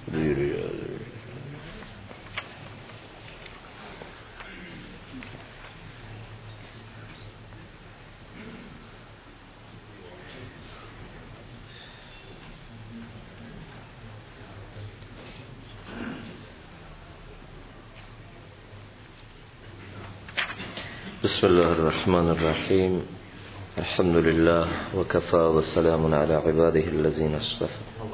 بسم الله الرحمن الرحیم. الحمد لله و کفى و سلام علی عباده الذین اصطفى.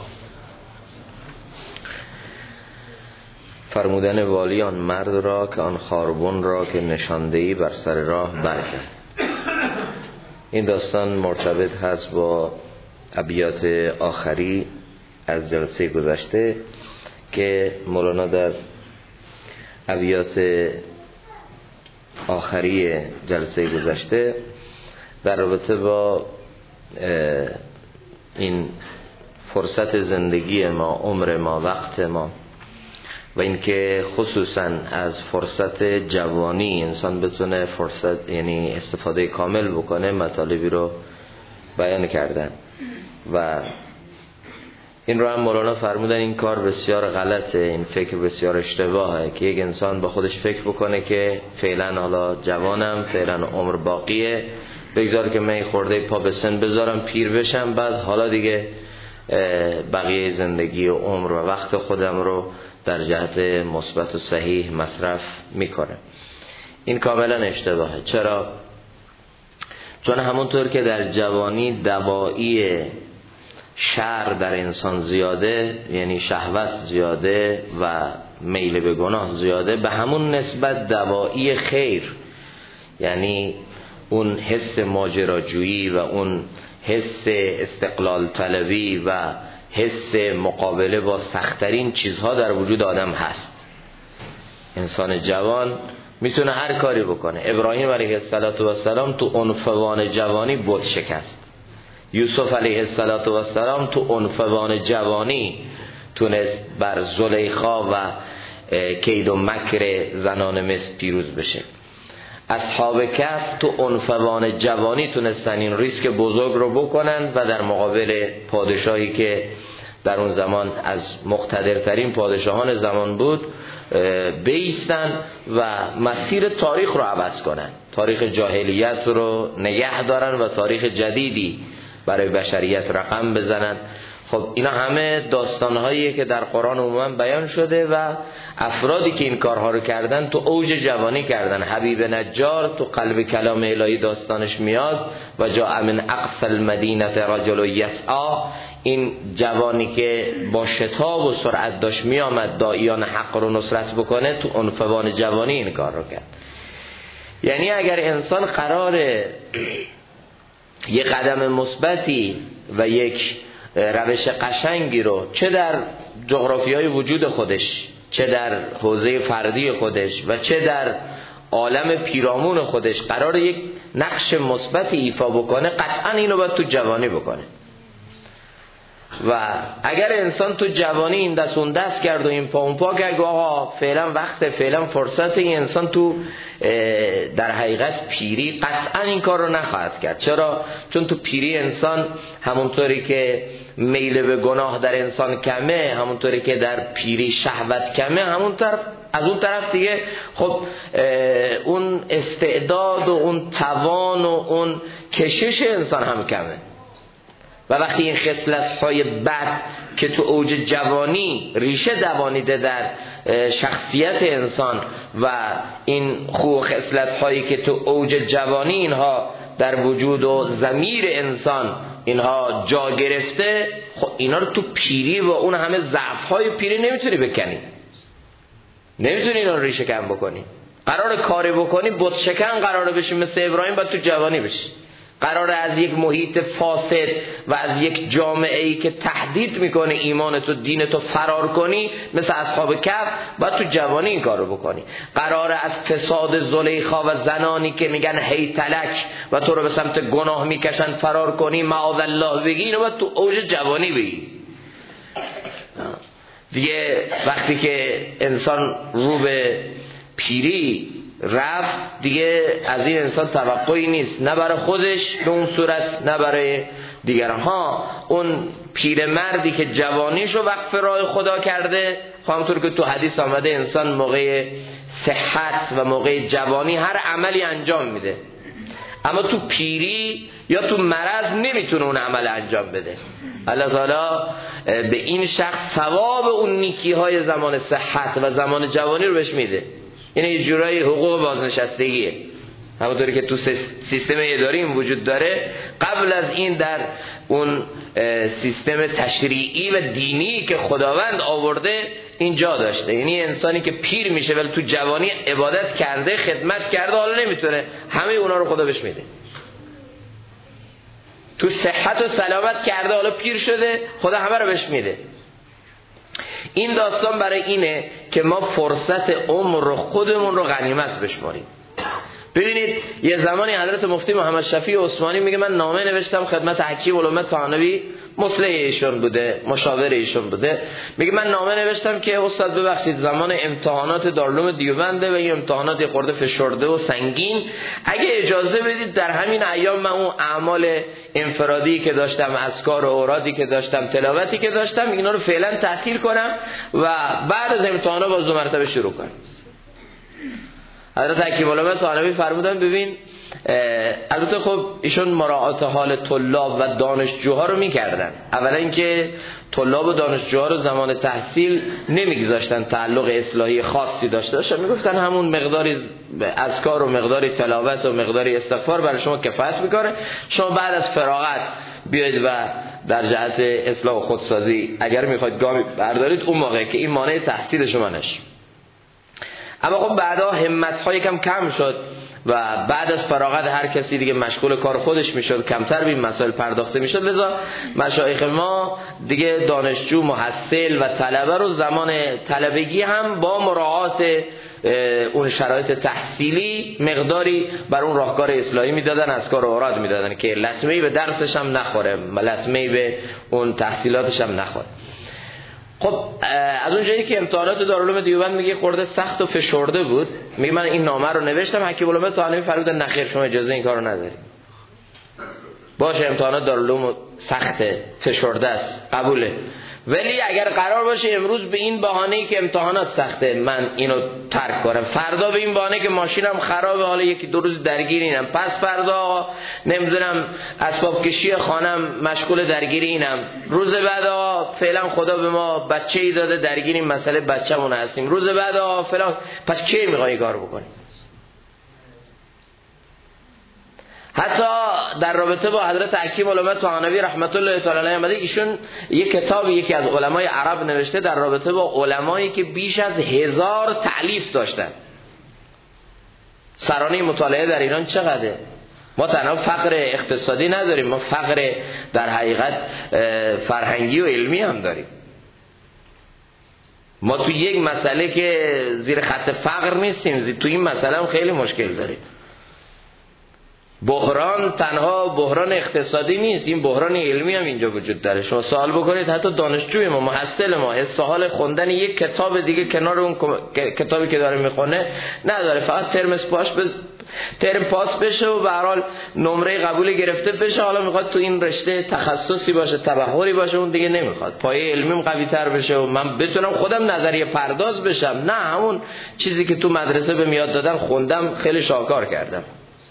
فرمودن والی آن مرد را که آن خاربن را که نشاندهی بر سر راه برکرد. این داستان مرتبط هست با ابیات آخری از جلسه گذشته که مولانا در ابیات آخری جلسه گذشته در رابطه با این فرصت زندگی ما، عمر ما، وقت ما و اینکه خصوصا از فرصت جوانی انسان بتونه فرصت یعنی استفاده کامل بکنه مطالبی رو بیان کردن و این رو هم مولانا فرمودن این کار بسیار غلطه، این فکر بسیار اشتباهه که یک انسان با خودش فکر بکنه که فعلا حالا جوانم، فعلا عمر باقیه، بگذار که من خورده پا به سن بذارم پیر بشم، بعد حالا دیگه بقیه زندگی و عمر و وقت خودم رو در جهت مثبت و صحیح مصرف میکنه. این کاملا اشتباهه. چرا؟ چون همونطور که در جوانی دواعی شر در انسان زیاده، یعنی شهوت زیاده و میل به گناه زیاده، به همون نسبت دواعی خیر، یعنی اون حس ماجراجویی و اون حس استقلال طلبی و حس مقابله با سخت‌ترین چیزها در وجود آدم هست. انسان جوان میتونه هر کاری بکنه. ابراهیم علیه السلام تو عنفوان جوانی بت شکست. یوسف علیه السلام تو عنفوان جوانی تونست بر زلیخا و کید و مکر زنان مصر پیروز بشه. اصحاب کهف تو عنفوان جوانی تونستن این ریسک بزرگ رو بکنن و در مقابل پادشاهی که در اون زمان از مقتدرترین پادشاهان زمان بود بایستن و مسیر تاریخ رو عوض کنن، تاریخ جاهلیت رو نگه دارن و تاریخ جدیدی برای بشریت رقم بزنن. خب اینا همه داستانهاییه که در قرآن عموما بیان شده و افرادی که این کارها رو کردن تو اوج جوانی کردن. حبیب نجار تو قلب کلام الهی داستانش میاد و جاء من اقصی المدینه رجل یسعی، این جوانی که با شتاب و سرعت داشت میامد داعیان حق رو نصرت بکنه تو عنفوان جوانی این کار رو کرد. یعنی اگر انسان قراره یک قدم مثبتی و یک روش قشنگی رو چه در جغرافیای وجود خودش، چه در حوزه فردی خودش و چه در عالم پیرامون خودش قرار یک نقش مثبتی ایفا بکنه، قطعا اینو باید تو جوانی بکنه. و اگر انسان تو جوانی این دست اون دست کرد و این پا اون پا کرد آقا فعلا وقت، فعلا فرصت، این انسان تو در حقیقت پیری قطعا این کار رو نخواهد کرد. چرا؟ چون تو پیری انسان همونطوری که میل به گناه در انسان کمه، همونطوری که در پیری شهوت کمه، از اون طرف دیگه خب اون استعداد و اون توان و اون کشش انسان هم کمه. و وقتی این خصلت‌های بد که تو اوج جوانی ریشه دوانیده در شخصیت انسان و این خوب خصلت‌هایی که تو اوج جوانی اینها در وجود و ضمیر انسان اینها جا گرفته، خب اینا رو تو پیری و اون همه ضعف‌های پیری نمیتونی بکنی، نمیتونی اینا رو ریشه کن بکنی. قرار کاری بکنی بت شکن قراره بشی مثل ابراهیم، باید تو جوانی بشی. قراره از یک محیط فاسد و از یک جامعه‌ای که تهدید میکنه ایمان تو، دین تو فرار کنی مثل اصحاب کهف، باید تو جوانی این کار رو بکنی. قراره از فساد زلیخا و زنانی که میگن هی تلک و تو رو به سمت گناه میکشن فرار کنی، معاذ الله بگی، اینو باید تو اوج جوانی بگی. دیگه وقتی که انسان رو به پیری رفت دیگه از این انسان توقعی نیست، نه برای خودش به اون صورت نه برای دیگران. ها اون پیرمردی که جوانیشو وقف راه خدا کرده، همونطور که تو حدیث آمده انسان موقع صحت و موقع جوانی هر عملی انجام میده، اما تو پیری یا تو مرض نمیتونه اون عمل انجام بده. الله تعالی به این شخص ثواب اون نیکی های زمان صحت و زمان جوانی رو بهش میده. این یه جورایی حقوق بازنشستگیه، همونطوری که تو سیستم اداری وجود داره. قبل از این در اون سیستم تشریعی و دینی که خداوند آورده اینجا داشته. یعنی انسانی که پیر میشه ولی تو جوانی عبادت کرده، خدمت کرده، حالا نمیتونه، همه اونا رو خدا بهش میده. تو صحت و سلامت کرده، حالا پیر شده، خدا همه رو بهش میده. این داستان برای اینه که ما فرصت عمر رو خودمون رو غنیمت بشماریم. ببینید یه زمانی حضرت مفتی محمد شفیع عثمانی میگه من نامه نوشتم خدمت حکیم علامه طحانوی، مصلح ایشون بوده، مشاور ایشون بوده. میگه من نامه نوشتم که استاد ببخشید زمان امتحانات دارالعلوم دیوبنده و این امتحانات یه خورده فشرده و سنگین، اگه اجازه بدید در همین ایام من اون اعمال انفرادی که داشتم، اذکار و اورادی که داشتم، تلاوتی که داشتم، اینا رو فعلا تعطیل کنم و بعد از امتحانا باز دو مرتبه شروع کنم. حضرت حکیم علامه طحانوی فرمودن ببین، البته خب ایشون مراعات حال طلاب و دانشجوها رو میکردن. اولا اینکه طلاب و دانشجوها رو زمان تحصیل نمیگذاشتن تعلق اصلاحی خاصی داشته باشن، میگفتن همون مقداری اذکار و مقداری تلاوت و مقداری استغفار برای شما کفایت میکنه، شما بعد از فراغت بیاید و در جهت اصلاح و خودسازی اگر میخواید گامی بردارید، اون موقع که این مانع تحصیل شما نشه. اما خب بعدا همت‌ها یکم کم شد و بعد از فراغت هر کسی دیگه مشغول کار خودش میشد، کمتر به این مسائل پرداخته میشد. لذا مشایخ ما دیگه دانشجو، محصل و طلبه رو زمان طلبگی هم با مراعات اون شرایط تحصیلی مقداری بر اون راهکار اصلاحی میدادن، اذکار و اوراد میدادن که لطمه‌ای به درسش هم نخوره، لطمه‌ای به اون تحصیلاتش هم نخوره. خب از اون جایی که امتحانات دارالعلوم دیوبند میگه خورده سخت و فشرده بود، میگه من این نامه رو نوشتم، حکیم علامه طحانوی فرمودن نخیر شما اجازه این کارو نداری. باشه امتحانات دارالعلوم سخته، فشرده است، قبوله، ولی اگر قرار باشه امروز به این بهانه‌ای که امتحانات سخته من اینو ترک کنم، فردا به این بهانه که ماشینم خرابه حالا یکی دو روز درگیر اینم، پس فردا نمیدونم اسباب کشی خانم مشغول درگیر اینم، روز بعد فعلا خدا به ما بچه‌ای داده درگیر این مسئله بچه‌مون هستیم، روز بعد فعلا، پس کی میخوای کار بکنی؟ حتی در رابطه با حضرت حکیم علامه طحانوی رحمت الله تعالی علیه آمده، ایشون یک کتاب یکی از علمای عرب نوشته در رابطه با علمایی که بیش از 1000 تألیف داشتن. سرانه مطالعه در ایران چقدره؟ ما تنها فقر اقتصادی نداریم، ما فقر در حقیقت فرهنگی و علمی هم داریم. ما تو یک مسئله که زیر خط فقر نیستیم، تو این مسئله هم خیلی مشکل داریم. بحران تنها بحران اقتصادی نیست، این بحران علمی هم اینجا وجود داره. شما سوال بکنید حتی دانشجوی ما، محصل ما، استحال خوندن یک کتاب دیگه کنار اون کتابی که داره میخونه نداره، فقط ترم پاس بشه و به هر حال نمره قبول گرفته بشه، حالا میخواد تو این رشته تخصصی باشه، تبحری باشه، اون دیگه نمیخواد، پایه علمیم قوی تر بشه و من بتونم خودم نظریه پرداز بشم. نه، همون چیزی که تو مدرسه به میاد دادن خوندم، خیلی شاکار کردم.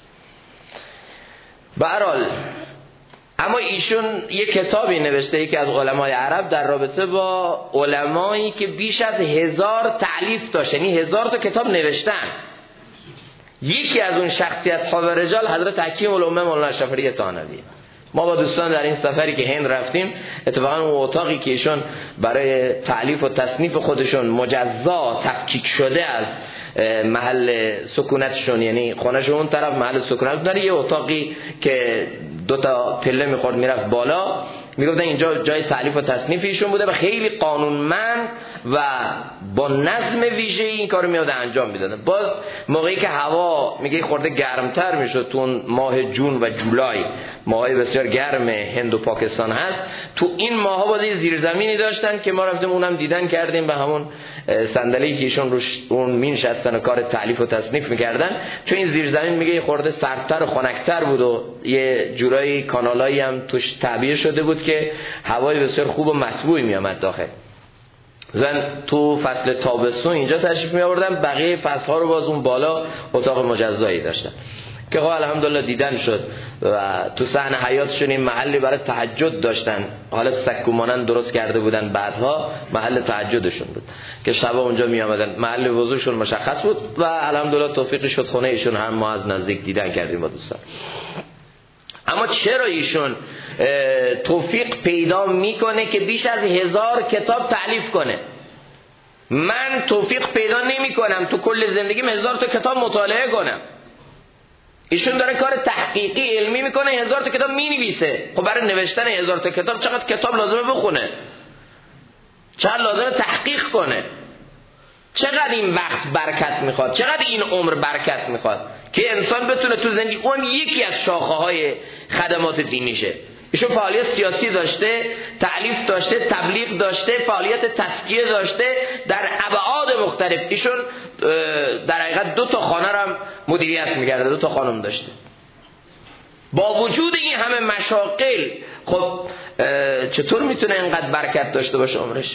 به هر حال اما ایشون یک کتابی نوشته، یکی از علمای عرب، در رابطه با علمایی که بیش از 1000 تألیف داشتن، یعنی 1000 تا کتاب نوشتن. یکی از اون شخصیت ها و رجال حضرت حکیم علامه مولانا اشرف علی طحانوی. ما با دوستان در این سفری که هند رفتیم، اتفاقا اون اتاقی که ایشون برای تألیف و تصنیف خودشون مجزا تفکیک شده از محل سکونتشون، یعنی خونهشون اون طرف محل سکونت داره، یه اتاقی که 2 تا پله میخورد میرفت بالا، میگفتن اینجا جای تألیف و تصنیف ایشون بوده و خیلی قانونمند و با نظم ویژه این کارو میاد انجام میدادن. باز موقعی که هوا میگه خورده گرمتر میشد، تو اون ماه جون و جولای، ماهای بسیار گرم هند و پاکستان هست، تو این ماها باز زیرزمینی داشتن که ما رفتیم اونم دیدن کردیم، به همون صندلی که ایشون روش اون مینشستن و کار تألیف و تصنیف میکردن، چون این زیرزمین میگه خورده سردتر و خنک‌تر بود و یه جورایی کانالایی هم توش تعبیه شده بود بود که هوای بسیار خوب و مطبوعی می آمد داخل. زن تو فصل تابستون اینجا تشریف می آوردن، بقیه فصل‌ها رو باز اون بالا اتاق مجزایی داشتن که خب الحمدلله دیدن شد و تو صحن حیاتشون این محلی برای تهجد داشتن، حالت سکو مانند درست کرده بودن، بعدها محل تهجدشون بود که شبا اونجا می آمدن. محل وضوشون مشخص بود و الحمدلله توفیقی شد خونه ایشون هم ما از نزدیک دیدن کردیم با دوستان. اما چرا ایشون توفیق پیدا میکنه که بیش از 1000 کتاب تألیف کنه؟ من توفیق پیدا نمی کنم تو کل زندگیم 1000 تا کتاب مطالعه کنم. ایشون داره کار تحقیقی علمی میکنه، 1000 تا کتاب مینویسه. خب برای نوشتن 1000 تا کتاب چقدر کتاب لازمه بخونه، چقدر لازمه تحقیق کنه، چقدر این وقت برکت میخواد، چقدر این عمر برکت میخواد که انسان بتونه تو زندگی، اون یکی از شاخه های خدمات دینیشه. ایشون فعالیت سیاسی داشته، تألیف داشته، تبلیغ داشته، فعالیت تزکیه داشته در ابعاد مختلف. ایشون در حقیقت 2 تا خانه رو هم مدیریت می‌کرده، 2 تا خانم داشته. با وجود این همه مشاغل خب چطور میتونه اینقدر برکت داشته باشه عمرش؟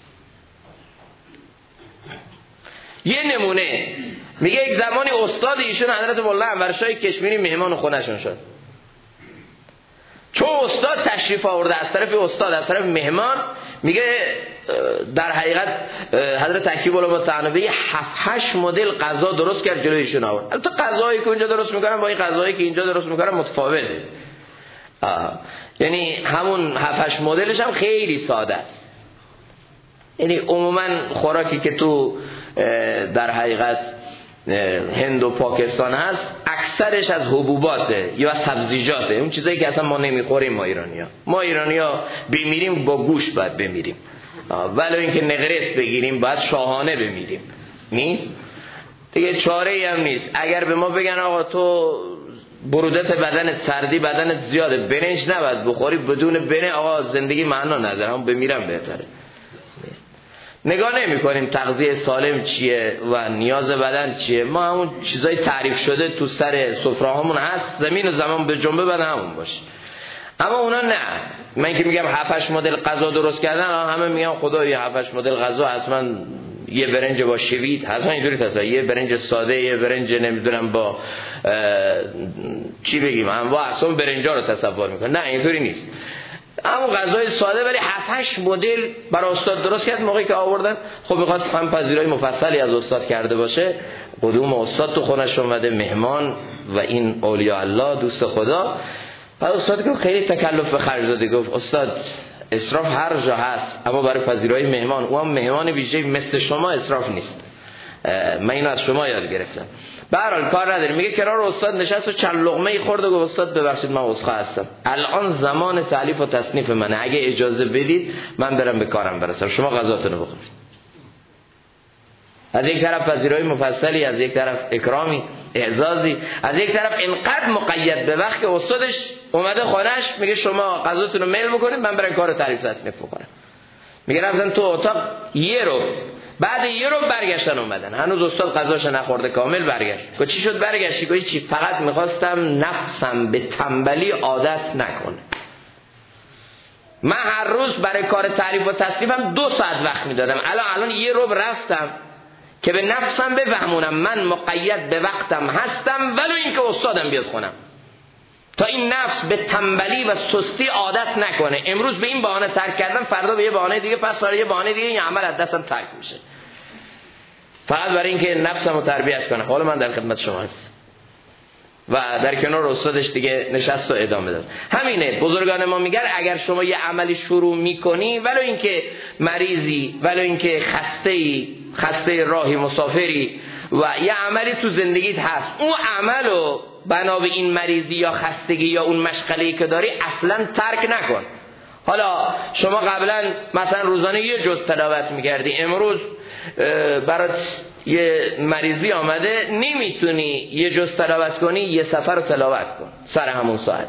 یه نمونه میگه یک زمانی استاد ایشون حضرت مولا انورشاه کشمیری مهمان خونه‌شون شد. چون استاد تشریف آورده از طرف استاد از طرف مهمان، میگه در حقیقت حضرت تکیب علما تعنوی 7-8 مدل غذا درست کرد جلوی ایشون آورد. البته غذایی که اونجا درست میکنن با این غذایی که اینجا درست میکنن متفاوته. یعنی همون 7-8 مدلش هم خیلی ساده است. یعنی عموما خوراکی که تو در حقیقت هند و پاکستان هست اکثرش از حبوباته یا از سبزیجاته، اون چیزایی که اصلا ما نمیخوریم. ما ایرانیا بمیریم با گوشت باید بمیریم، ولی اینکه نقرس بگیریم باید شاهانه بمیریم، نیست دیگه، چاره‌ای هم نیست. اگر به ما بگن آقا تو برودت بدنت، سردی بدنت زیاده، برنج نباید بخوری، بدون برنج آقا زندگی معنا نداره، هم بمیرم بهتره. نگاه نمی کنیم تغذیه سالم چیه و نیاز بدن چیه، ما همون چیزای تعریف شده تو سر سفره هامون هست، زمین و زمان به جنبه بعد همون باشه. اما اونا نه. من که میگم 7-8 مدل غذا درست کردن، همه میگن خدایا 7-8 مدل غذا حتما یه برنج با شوید، حتما اینجوری تصور، یه برنج ساده، یه برنج نمیدونم با چی بگیم، انواع اقسام برنجا رو تصور میکنن. نه اینطوری نیست. اما غذای ساده ولی 7-8 مدل برای استاد درست کرد. موقعی که آوردن خب می‌خواست هم پذیرایی مفصلی از استاد کرده باشه. قدوم استاد تو خونش اومده، مهمان و این اولیاء الله دوست خدا. بعد استاد که خیلی تکلف به خرج داده، گفت استاد اسراف هر جا هست، اما برای پذیرایی مهمان، اون مهمان ویژه مثل شما اسراف نیست. من اینو از شما یاد گرفتم. به هر حال کار نداریم. میگه کنار استاد نشست و چند لقمه خورد و گفت استاد ببخشید من عذرخواه هستم، الان زمان تألیف و تصنیف منه، اگه اجازه بدید من برم به کارم برسم، شما غذاتون رو بخورید. از یک طرف پذیرایی مفصلی، از یک طرف اکرامی، اعزازی، از یک طرف اینقدر مقید به وقت که استادش اومده خانه‌اش، میگه شما غذاتون رو میل بکنید من برم کار تألیف تصنیف بکنم. میگه رفتن تو اتاق یه رو، بعد یه رو برگشتن اومدن، هنوز استاد غذاش نخورده کامل برگشت. گفت چی شد برگشتی؟ گفت چی، فقط میخواستم نفسم به تنبلی عادت نکنه. من هر روز برای کار تعریف و تصنیفم 2 ساعت وقت میدادم، الان یه رو رفتم که به نفسم بفهمونم من مقید به وقتم هستم ولو اینکه استادم بیاد خونم، تا این نفس به تنبلی و سستی عادت نکنه. امروز به این بهانه ترک کردم، فردا به یه بهانه دیگه، پس فردا یه بهانه دیگه، این عمل از دستم ترک میشه، فقط برای اینکه نفسمو تربیت کنم. حالا من در خدمت شما هستم. و در کنار استادش دیگه نشست و ادامه داد. همینه بزرگان ما میگن اگر شما یه عملی شروع میکنی، ولو اینکه مریضی، ولو اینکه خسته راهی، مسافری و یه عملی تو زندگیت هست، اون عملو بنا به این مریضی یا خستگی یا اون مشغله‌ای که داری اصلا ترک نکن. حالا شما قبلا مثلا روزانه یه جز تلاوت میکردی، امروز برات یه مریضی آمده نمیتونی یه جز تلاوت کنی، یه صفحه رو تلاوت کن سر همون ساعت.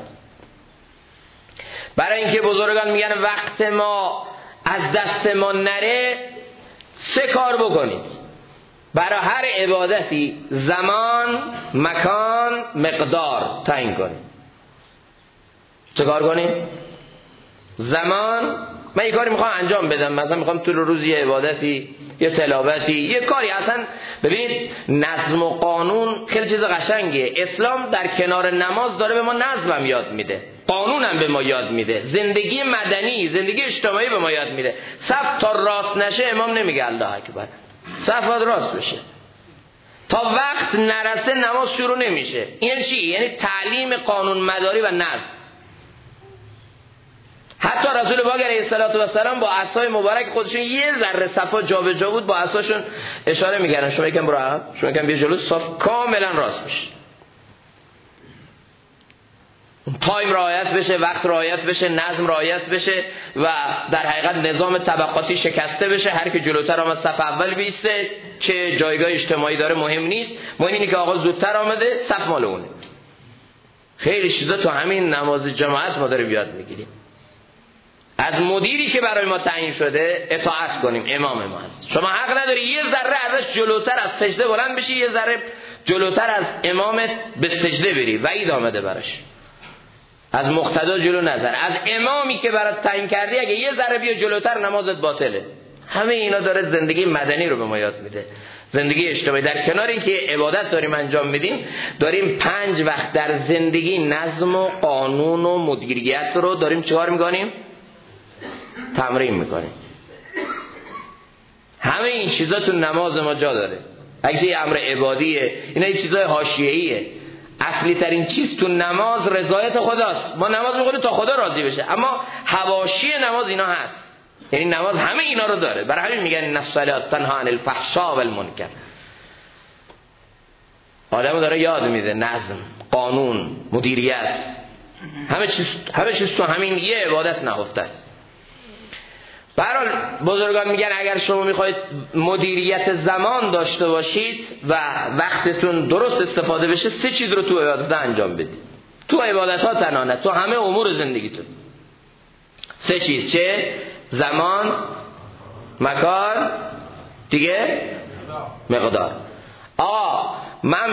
برای اینکه بزرگان میگن وقت ما از دست ما نره 3 کار بکنید. برای هر عبادتی زمان، مکان، مقدار تعیین کنید. چه کار کنید؟ زمان من یه کاری میخوام انجام بدم، مثلا میخوام طول روز یه عبادتی، یه تلاوتی، یه کاری. اصلا ببینید نظم و قانون خیلی چیز قشنگیه. اسلام در کنار نماز داره به ما نظم یاد میده، قانون هم به ما یاد میده، زندگی مدنی، زندگی اجتماعی به ما یاد میده. صف تا راست نشه امام نمیگه الله اکبر، صف باید راست بشه. تا وقت نرسه نماز شروع نمیشه. این چی؟ یعنی تعلیم قانون مداری و نظم. حتی رسول پاک علیه السلام با عصای مبارک خودشون یه ذره صفا جابجا بود، با عصاشون اشاره می‌کردن شما یکم برو عقب، شما یکم بیا جلو، صف کاملا راست بشه. تایم رعایت بشه، وقت رعایت بشه، نظم رعایت بشه و در حقیقت نظام طبقاتی شکسته بشه. هر کی جلوتر آمد صف اول بیسته، چه جایگاه اجتماعی داره مهم نیست، مهم اینه که آقا زودتر آمده صف مال اونه. خیلی چیزا تو همین نماز جماعت ما داریم یاد میگیریم. از مدیری که برای ما تعیین شده اطاعت کنیم، امام ما هست. شما حق نداری یه ذره ازش جلوتر از سجده بلند بشی، یه ذره جلوتر از امامت به سجده بری، وعید آمده براش. از مقتدا جلو نظر، از امامی که برات تعیین کردی اگه یه ذره بیا جلوتر نمازت باطله. همه اینا داره زندگی مدنی رو به ما یاد میده، زندگی اجتماعی. در کنار اینکه عبادت داریم انجام میدیم، داریم 5 وقت در زندگی نظم و قانون و مدیریت رو داریم چیکار میکنیم؟ تمرین میکنیم. همه این چیزا تو نماز ما جا داره. اگه یه امر عبادیه، اینا یه چیزای حاشیه‌ایه. اصلی ترین چیز تو نماز رضایت خداست. ما نماز میخونیم تا خدا راضی بشه، اما حواشی نماز اینا هست. یعنی نماز همه اینا رو داره. برای همین میگن ان الصلاة تنها عن الفحشاء والمنکر. آدمو داره یاد میده نظم، قانون، مدیریت. همه چیز تو همین یه عبادت نهفته است. به هر حال بزرگان میگن اگر شما میخواید مدیریت زمان داشته باشید و وقتتون درست استفاده بشه، 3 چیز رو تو عبادت انجام بدید. تو عبادت ها تنها نه، تو همه امور زندگیتون. 3 چیز. چه؟ زمان، مکان، دیگه مقدار. من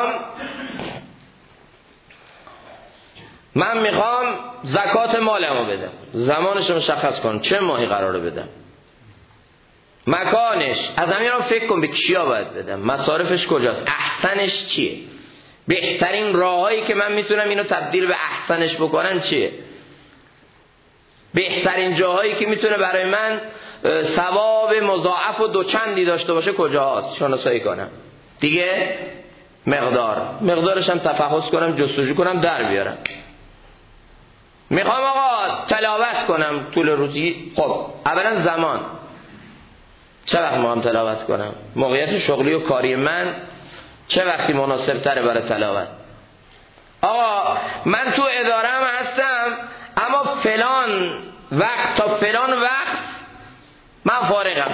میخوام زکات مالمو بدم. زمانش رو مشخص کن، چه ماهی قراره بدم. مکانش، از همین رو فکر کن به کیا باید بدم، مصارفش کجاست، احسنش چیه، بهترین راهایی که من میتونم اینو تبدیل به احسنش بکنم چیه، بهترین جاهایی که میتونه برای من ثواب مضاعف و دوچندی داشته باشه کجاست، شناسایی کنم. دیگه مقدارش هم تفحص کنم، جستجو کنم، در بیارم. میخوام آقا تلاوت کنم طول روزی. خب اولا زمان، چه وقت میخوام تلاوت کنم، موقعیت شغلی و کاری من چه وقتی مناسب تره برای تلاوت. آقا من تو ادارم هستم اما فلان وقت تا فلان وقت من فارغم،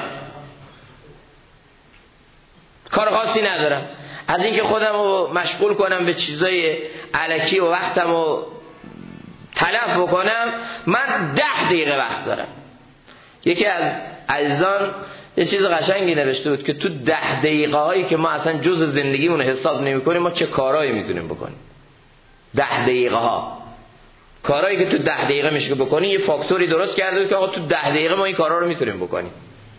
کار خاصی ندارم، از اینکه خودم رو مشغول کنم به چیزای الکی و وقتم رو تلف بکنم، من 10 دقیقه وقت دارم. یکی از عزیزان یه چیز قشنگی نوشته بود که تو 10 دقیقه هایی که ما اصلا جز زندگیمون حساب نمی کنیم، ما چه کارهایی میتونیم بکنیم. 10 دقیقه ها، کارهایی که تو 10 دقیقه میشه بکنی، یه فاکتوری درست کرده بود که آقا تو 10 دقیقه ما این کارها رو میتونیم بکنیم.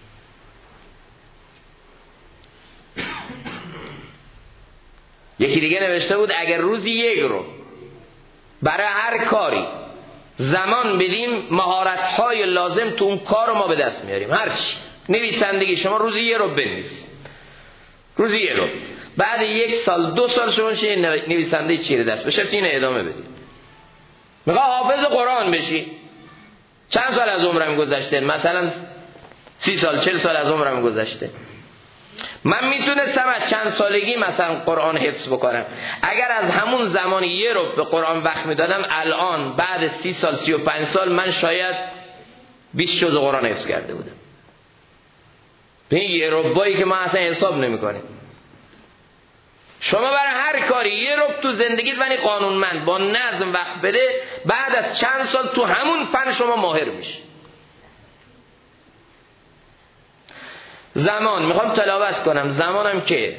یکی دیگه نوشته بود اگر روزی 1 رو برای هر کاری زمان بدیم، مهارت‌های لازم تو اون کار رو ما به دست میاریم. هرچی نویسندگی، شما روزی 1 رو بنویس، روزی 1 رو، بعد 1 سال 2 سال شما چه نویسنده چیره دست بشه، اینو ادامه بدید. میخوای حافظ قرآن بشی، چند سال از عمرم گذشته، مثلا 30 سال 40 سال از عمرم گذشته، من میتونستم از چند سالگی مثلا قرآن حفظ بکنم. اگر از همون زمان 1 رو به قرآن وقت میدادم، الان بعد 30 سال 35 سال من شاید 20 جزء قرآن حفظ کرده بودم. این 1 ربعی که ما اصلا حساب نمیکنیم. شما برای هر کاری 1 ربع تو زندگیت ولی قانونمند با نظم وقت بده، بعد از چند سال تو همون فن شما ماهر میشه. زمان، میخوام تلاوت کنم، زمانم که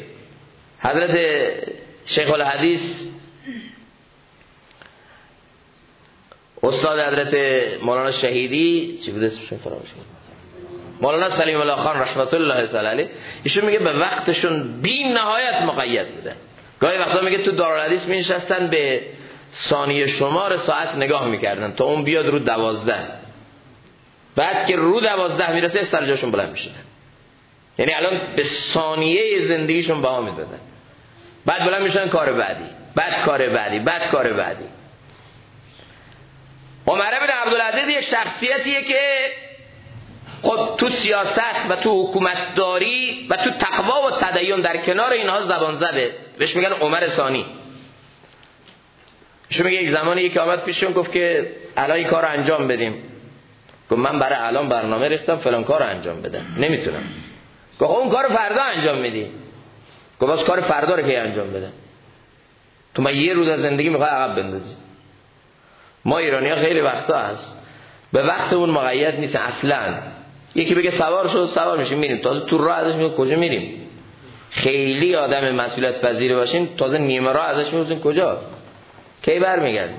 حضرت شیخ الحدیث استاد حضرت مولانا شهیدی چی بود اسمشون فراموش کردم، مولانا سلیم الله خان رحمت الله تعالی علیه، ایشون میگه به وقتشون بی نهایت مقید بوده. گاهی وقتا میگه تو دارالحدیث می‌نشستن به ثانیه شمار ساعت نگاه میکردن تا اون بیاد رو 12، بعد که رو 12 میرسه سر جاشون بلند میشدن. یعنی الان به ثانیه زندگیشون بها میدادن، بعد بلند میشدن کار بعدی، بعد کار بعدی، بعد کار بعدی. عمر بن عبدالعزیز یک شخصیتیه که خب تو سیاست و تو حکومتداری و تو تقوا و تدین در کنار اینها زبان زده، بهش میگن عمر ثانی. شما میگه یک زمانی یکی آمد پیشون گفت که الان این کارو انجام بدیم. گفت من برای الان برنامه ریختم فلان کارو انجام بدم، نمیتونم. گفت اون کارو فردا انجام میدی. گفت واسه کار فردا رو کی انجام بدم؟ تو من یه روز از زندگی میخوای عقب بندازی. ما ایرانی‌ها خیلی وقتا هست به وقت اون مقید نیست اصلا. یکی بگه سوار شد سوار میشیم میریم، تازه تو راه ازش میگه کجا میریم. خیلی آدم مسئولیت پذیر باشین تازه نیمه راه ازش میگه کجا کی برمیگردیم.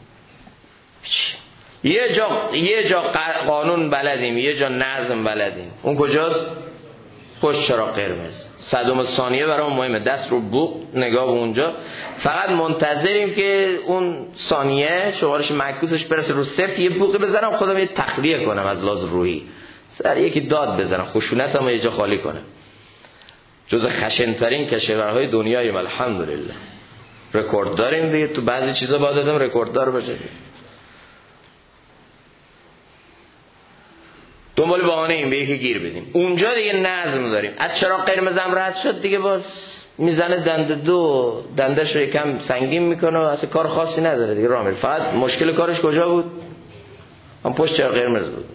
یه جا قانون بلدیم، یه جا نظم بلدیم. اون کجاست؟ پشت چراغ قرمز. صدم ثانیه برام مهمه، دست رو بوق نگاه به اونجا، فقط منتظریم که اون ثانیه شمارش معکوسش برسه رو صفر، یه بوقی بزنم خودم یه تخلیه کنم از لحاظ روحی، سر یکی داد بزنم، خشونتم یه جا خالی کنم. جز خشن‌ترین کشورهای دنیاییم الحمدلله. رکورد داریم دیگه، تو بعضی چیزا باید آدم رکورددار باشه. دنبال بهانه این به یکی گیر بدیم. اونجا دیگه نظم داریم. از چراغ قرمزم رد شد دیگه باز میزنه دندش رو یکم سنگین میکنه و اصلا کار خاصی نداره دیگه راه میره. فقط مشکل کارش کجا بود؟ هم پشت چراغ قرمز بود.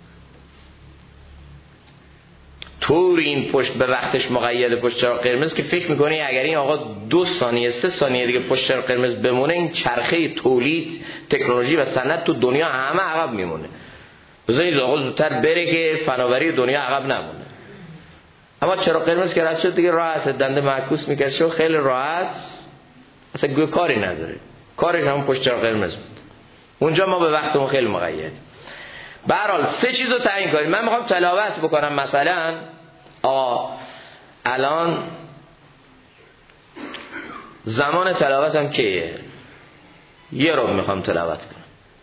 طور این پشت به وقتش مقید پشت چراغ قرمز که فکر میکنی اگر این آقا 2 ثانیه 3 ثانیه دیگه پشت چراغ قرمز بمونه، این چرخه تولید تکنولوژی و صنعت تو دنیا همه عقب میمونه. بذارید آقا زودتر بره که فناوری دنیا عقب نمونه. اما چراغ قرمز که رد شد دیگه راحت، دنده معکوس میکشه خیلی راحت، اصلا گوی کاری نداره، کارش همون پشت چراغ قرمز بود. اونجا ما به وقتمون خیلی مقید. به هر حال 3 چیز رو تعیین کنیم. من میخوام تلاوت بکنم، مثلا الان زمان تلاوتم کیه؟ یه رو میخوام تلاوت کنم.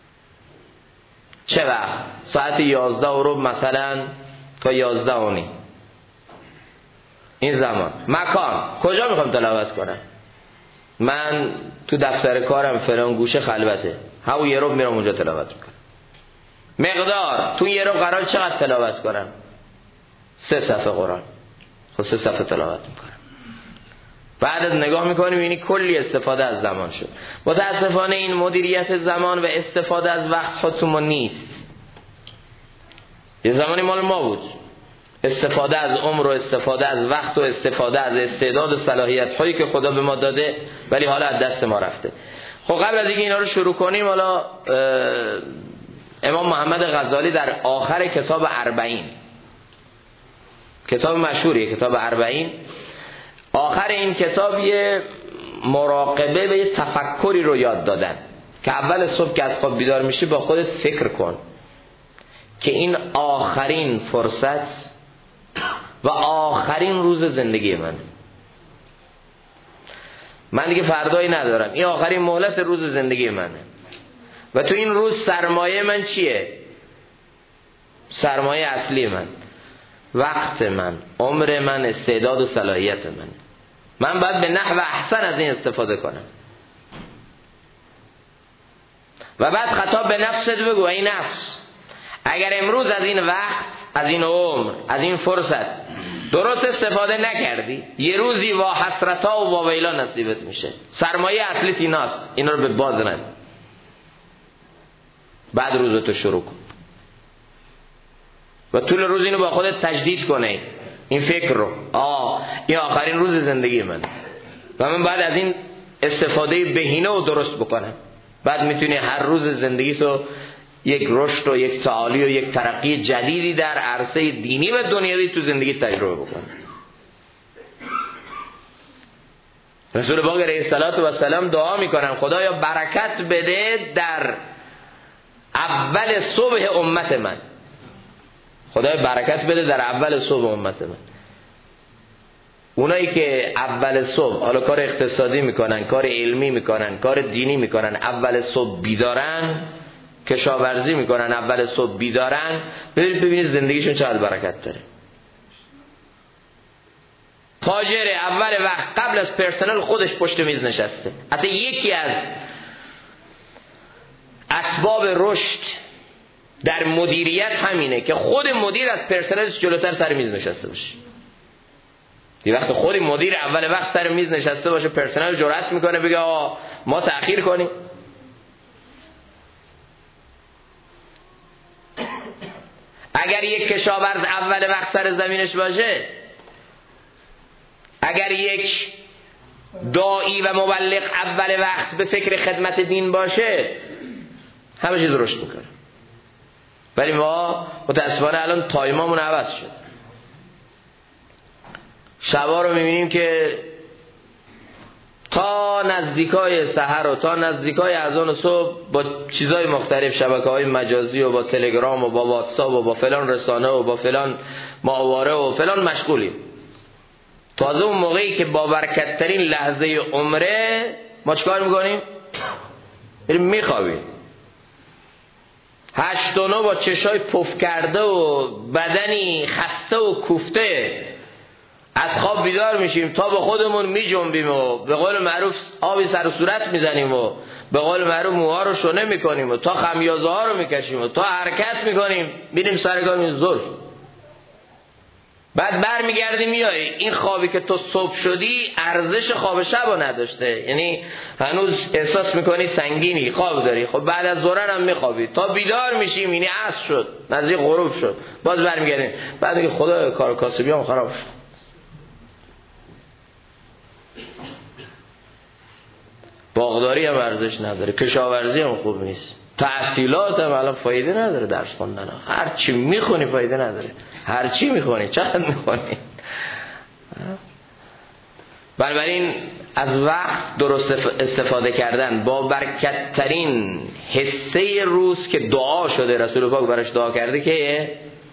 چه وقت؟ ساعت 11 مثلا تا 11:30. این زمان. مکان کجا میخوام تلاوت کنم؟ من تو دفتر کارم فلان گوشه خلوته، همون یه رو میرم اونجا تلاوت میکنم. مقدار تو یه رو قرار چقدر تلاوت کنم؟ 3 صفحه قرآن. خب 3 صفحه تلاوت میکنم. بعد نگاه میکنیم یعنی کلی استفاده از زمان شد. متاسفانه این مدیریت زمان و استفاده از وقت خودتون ما نیست. یه زمانی مال ما بود، استفاده از عمر و استفاده از وقت و استفاده از استعداد و صلاحیت هایی که خدا به ما داده، ولی حالا از دست ما رفته. خب قبل از اینکه اینا رو شروع کنیم، حالا امام محمد غزالی در آخر کتاب 40، کتاب مشهوریه کتاب 40، آخر این کتاب یه مراقبه و یه تفکری رو یاد دادن که اول صبح که از خواب بیدار میشی با خودت فکر کن که این آخرین فرصت و آخرین روز زندگی من دیگه فردایی ندارم، این آخرین مهلت روز زندگی منه و تو این روز سرمایه من چیه؟ سرمایه اصلی من وقت من، عمر من، استعداد و صلاحیت من باید به نحو احسن از این استفاده کنم. و بعد خطاب به نفست بگو ای نفس، اگر امروز از این وقت، از این عمر، از این فرصت درست استفاده نکردی، یه روزی وا حسرتا و وا ویلا نصیبت میشه. سرمایه اصلیت ایناست، اینا رو به باد نده. بعد روزتو شروع کن و طول روز اینو با خودت تجدید کنه، این فکر رو این آخرین روز زندگی من و من بعد از این استفاده بهینه و درست بکنم. بعد میتونی هر روز زندگی تو یک رشد و یک تعالی و یک ترقی جدیدی در عرصه دینی و دنیوی تو زندگی تجربه بکنی. رسول پاک علیه الصلوة و السلام دعا میکنن خدایا برکت بده در اول صبح امت من. خدای برکت بده در اول صبح امت من. اونایی که اول صبح حالا کار اقتصادی میکنن، کار علمی میکنن، کار دینی میکنن، اول صبح بیدارن، کشاورزی میکنن، اول صبح بیدارن، ببینید زندگیشون چقدر برکت داره. تاجر اول وقت قبل از پرسنل خودش پشت میز نشسته. اصلا یکی از اسباب رشد در مدیریت همینه که خود مدیر از پرسنلش جلوتر سر میز نشسته باشه. یه وقت خود مدیر اول وقت سر میز نشسته باشه، پرسنل جرأت میکنه بگه آقا ما تأخیر کنیم. اگر یک کشاورز اول وقت سر زمینش باشه، اگر یک داعی و مبلغ اول وقت به فکر خدمت دین باشه، همه چیز رشد میکنه. ولی ما متاسفانه الان تایمامون عوض شد. شبا رو میبینیم که تا نزدیکای سحر و تا نزدیکای اذان صبح با چیزای مختلف، شبکه‌های مجازی و با تلگرام و با واتساپ و با فلان رسانه و با فلان ماهواره و فلان مشغولیم. تازه اون موقعی که با برکت‌ترین لحظه عمره ما چیکار میکنیم؟ بریم میخوابیم. 8 و 9 با چشای پف کرده و بدنی خسته و کوفته از خواب بیدار میشیم، تا به خودمون میجنبیم و به قول معروف آبی سر و صورت میزنیم و به قول معروف موها رو شونه میکنیم و تا خمیازه ها رو میکشیم و تا حرکت میکنیم، میریم سرگاه ظرف. بعد برمیگردیم میای این خوابی که تو صبح شدی ارزش خواب شب رو نداشته، یعنی هنوز احساس میکنی سنگینی، خواب داری. خب بعد از ظهر هم میخوابی تا بیدار میشیم، یعنی عصر شد، نزدیک غروب شد، باز برمیگردیم. بعد میگه خدا کار کاسبی هم خراب شد. باغداری هم ارزش نداره، کشاورزی هم خوب نیست، تحصیلات هم الان فایده نداره، درس خوندن هر چی میخونی فایده نداره، هر چی میخونی چقدر میخونی. بنابراین از وقت درست استفاده کردن با برکت ترین حصه روز که دعا شده، رسول پاک براش دعا کرده که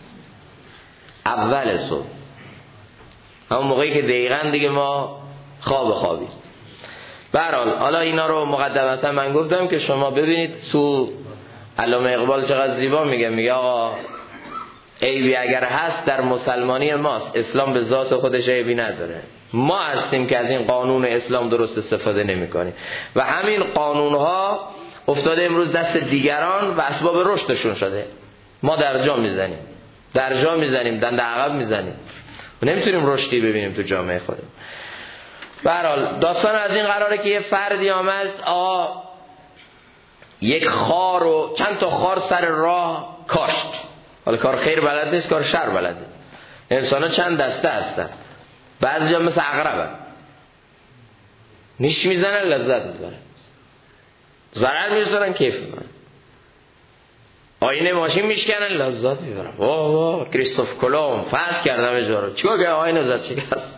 اول صبح، همون موقعی که دقیقاً دیگه ما خوابی. به هر حال حالا اینا رو مقدمتا من گفتم که شما ببینید تو علامه اقبال چقدر زیبا میگه آقا عیبی اگر هست در مسلمانی ماست، اسلام به ذات خودش عیبی نداره، ما هستیم که از این قانون اسلام درست استفاده نمی کنیم و همین قانونها افتاده امروز دست دیگران و اسباب رشدشون شده. ما در جا میزنیم، دنده عقب میزنیم و نمیتونیم رشدی ببینیم تو جامعه خودمون. به هر حال داستان از این قراره که یه فردی آمد، یک خار و چند تا خار سر راه کاشت. حالا کار خیر بلد نیست، کار شر بلده. انسان ها چند دسته هستن، بعضی ها مثل عقربن، نیش میزنن لذت میبرن، ضرر میرسونن کیف میبرن، آینه ماشین میشکنن لذت میبرن. واه کریستوف کلم فاز کردم اجارو چیکار که آینه زد شکست.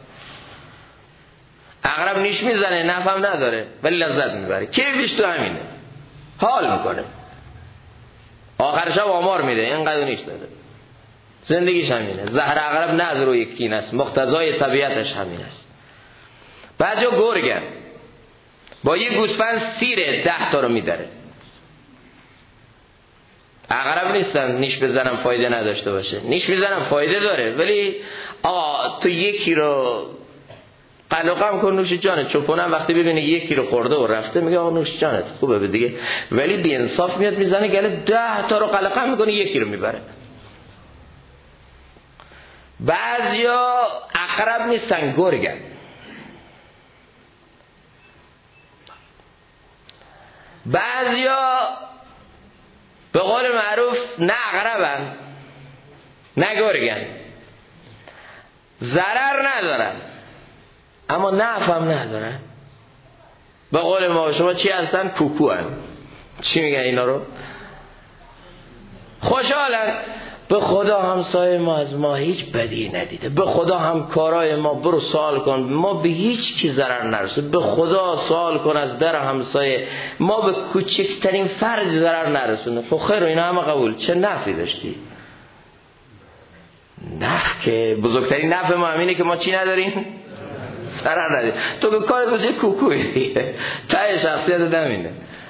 عقرب نیش میزنه، نفهم نداره ولی لذت میبره، کیفش تو همینه، حال میکنه، آخرش هم آمار میده، اینقدر نیش داره، زندگیش همینه. زهر عقرب نه از روی کین است، مقتضای طبیعتش همین است. بعضیا گرگن، با یه گوسفند سیره 10 تا رو میداره. عقرب نیستن نیش بزنم فایده نداشته باشه، نیش میزنم فایده داره، ولی تو یکی رو قلقم کن نوش جانت. چوپونم وقتی ببینه یکی رو خورده و رفته میگه آقا نوش جانت خوبه به دیگه، ولی بی انصاف میاد میزنه گله 10 تا رو قلقم میکنه یکی رو میبره. بعضیا عقرب نیستن، گرگن. بعضیا به قول معروف نه عقربن نه گرگن، ضرر ندارن اما نفع هم ندارن. به قول ما شما چی هستن؟ کوکو هستن. چی میگن اینا رو؟ خوشحالن. به خدا همسایه ما از ما هیچ بدی ندیده، به خدا همکارای ما برو سوال کن، ما به هیچ کی ضرر نرسید، به خدا سوال کن از در همسایه، ما به کوچکترین فرد ضرر نرسونه. خب خیر اینا همه قبول، چه نفعی داشتی؟ نفع که بزرگترین نفع ما همینه که ما چی نداریم؟ ضرر نداریم. تو که کارت باشه کوکویی ته شخصیت نمینه.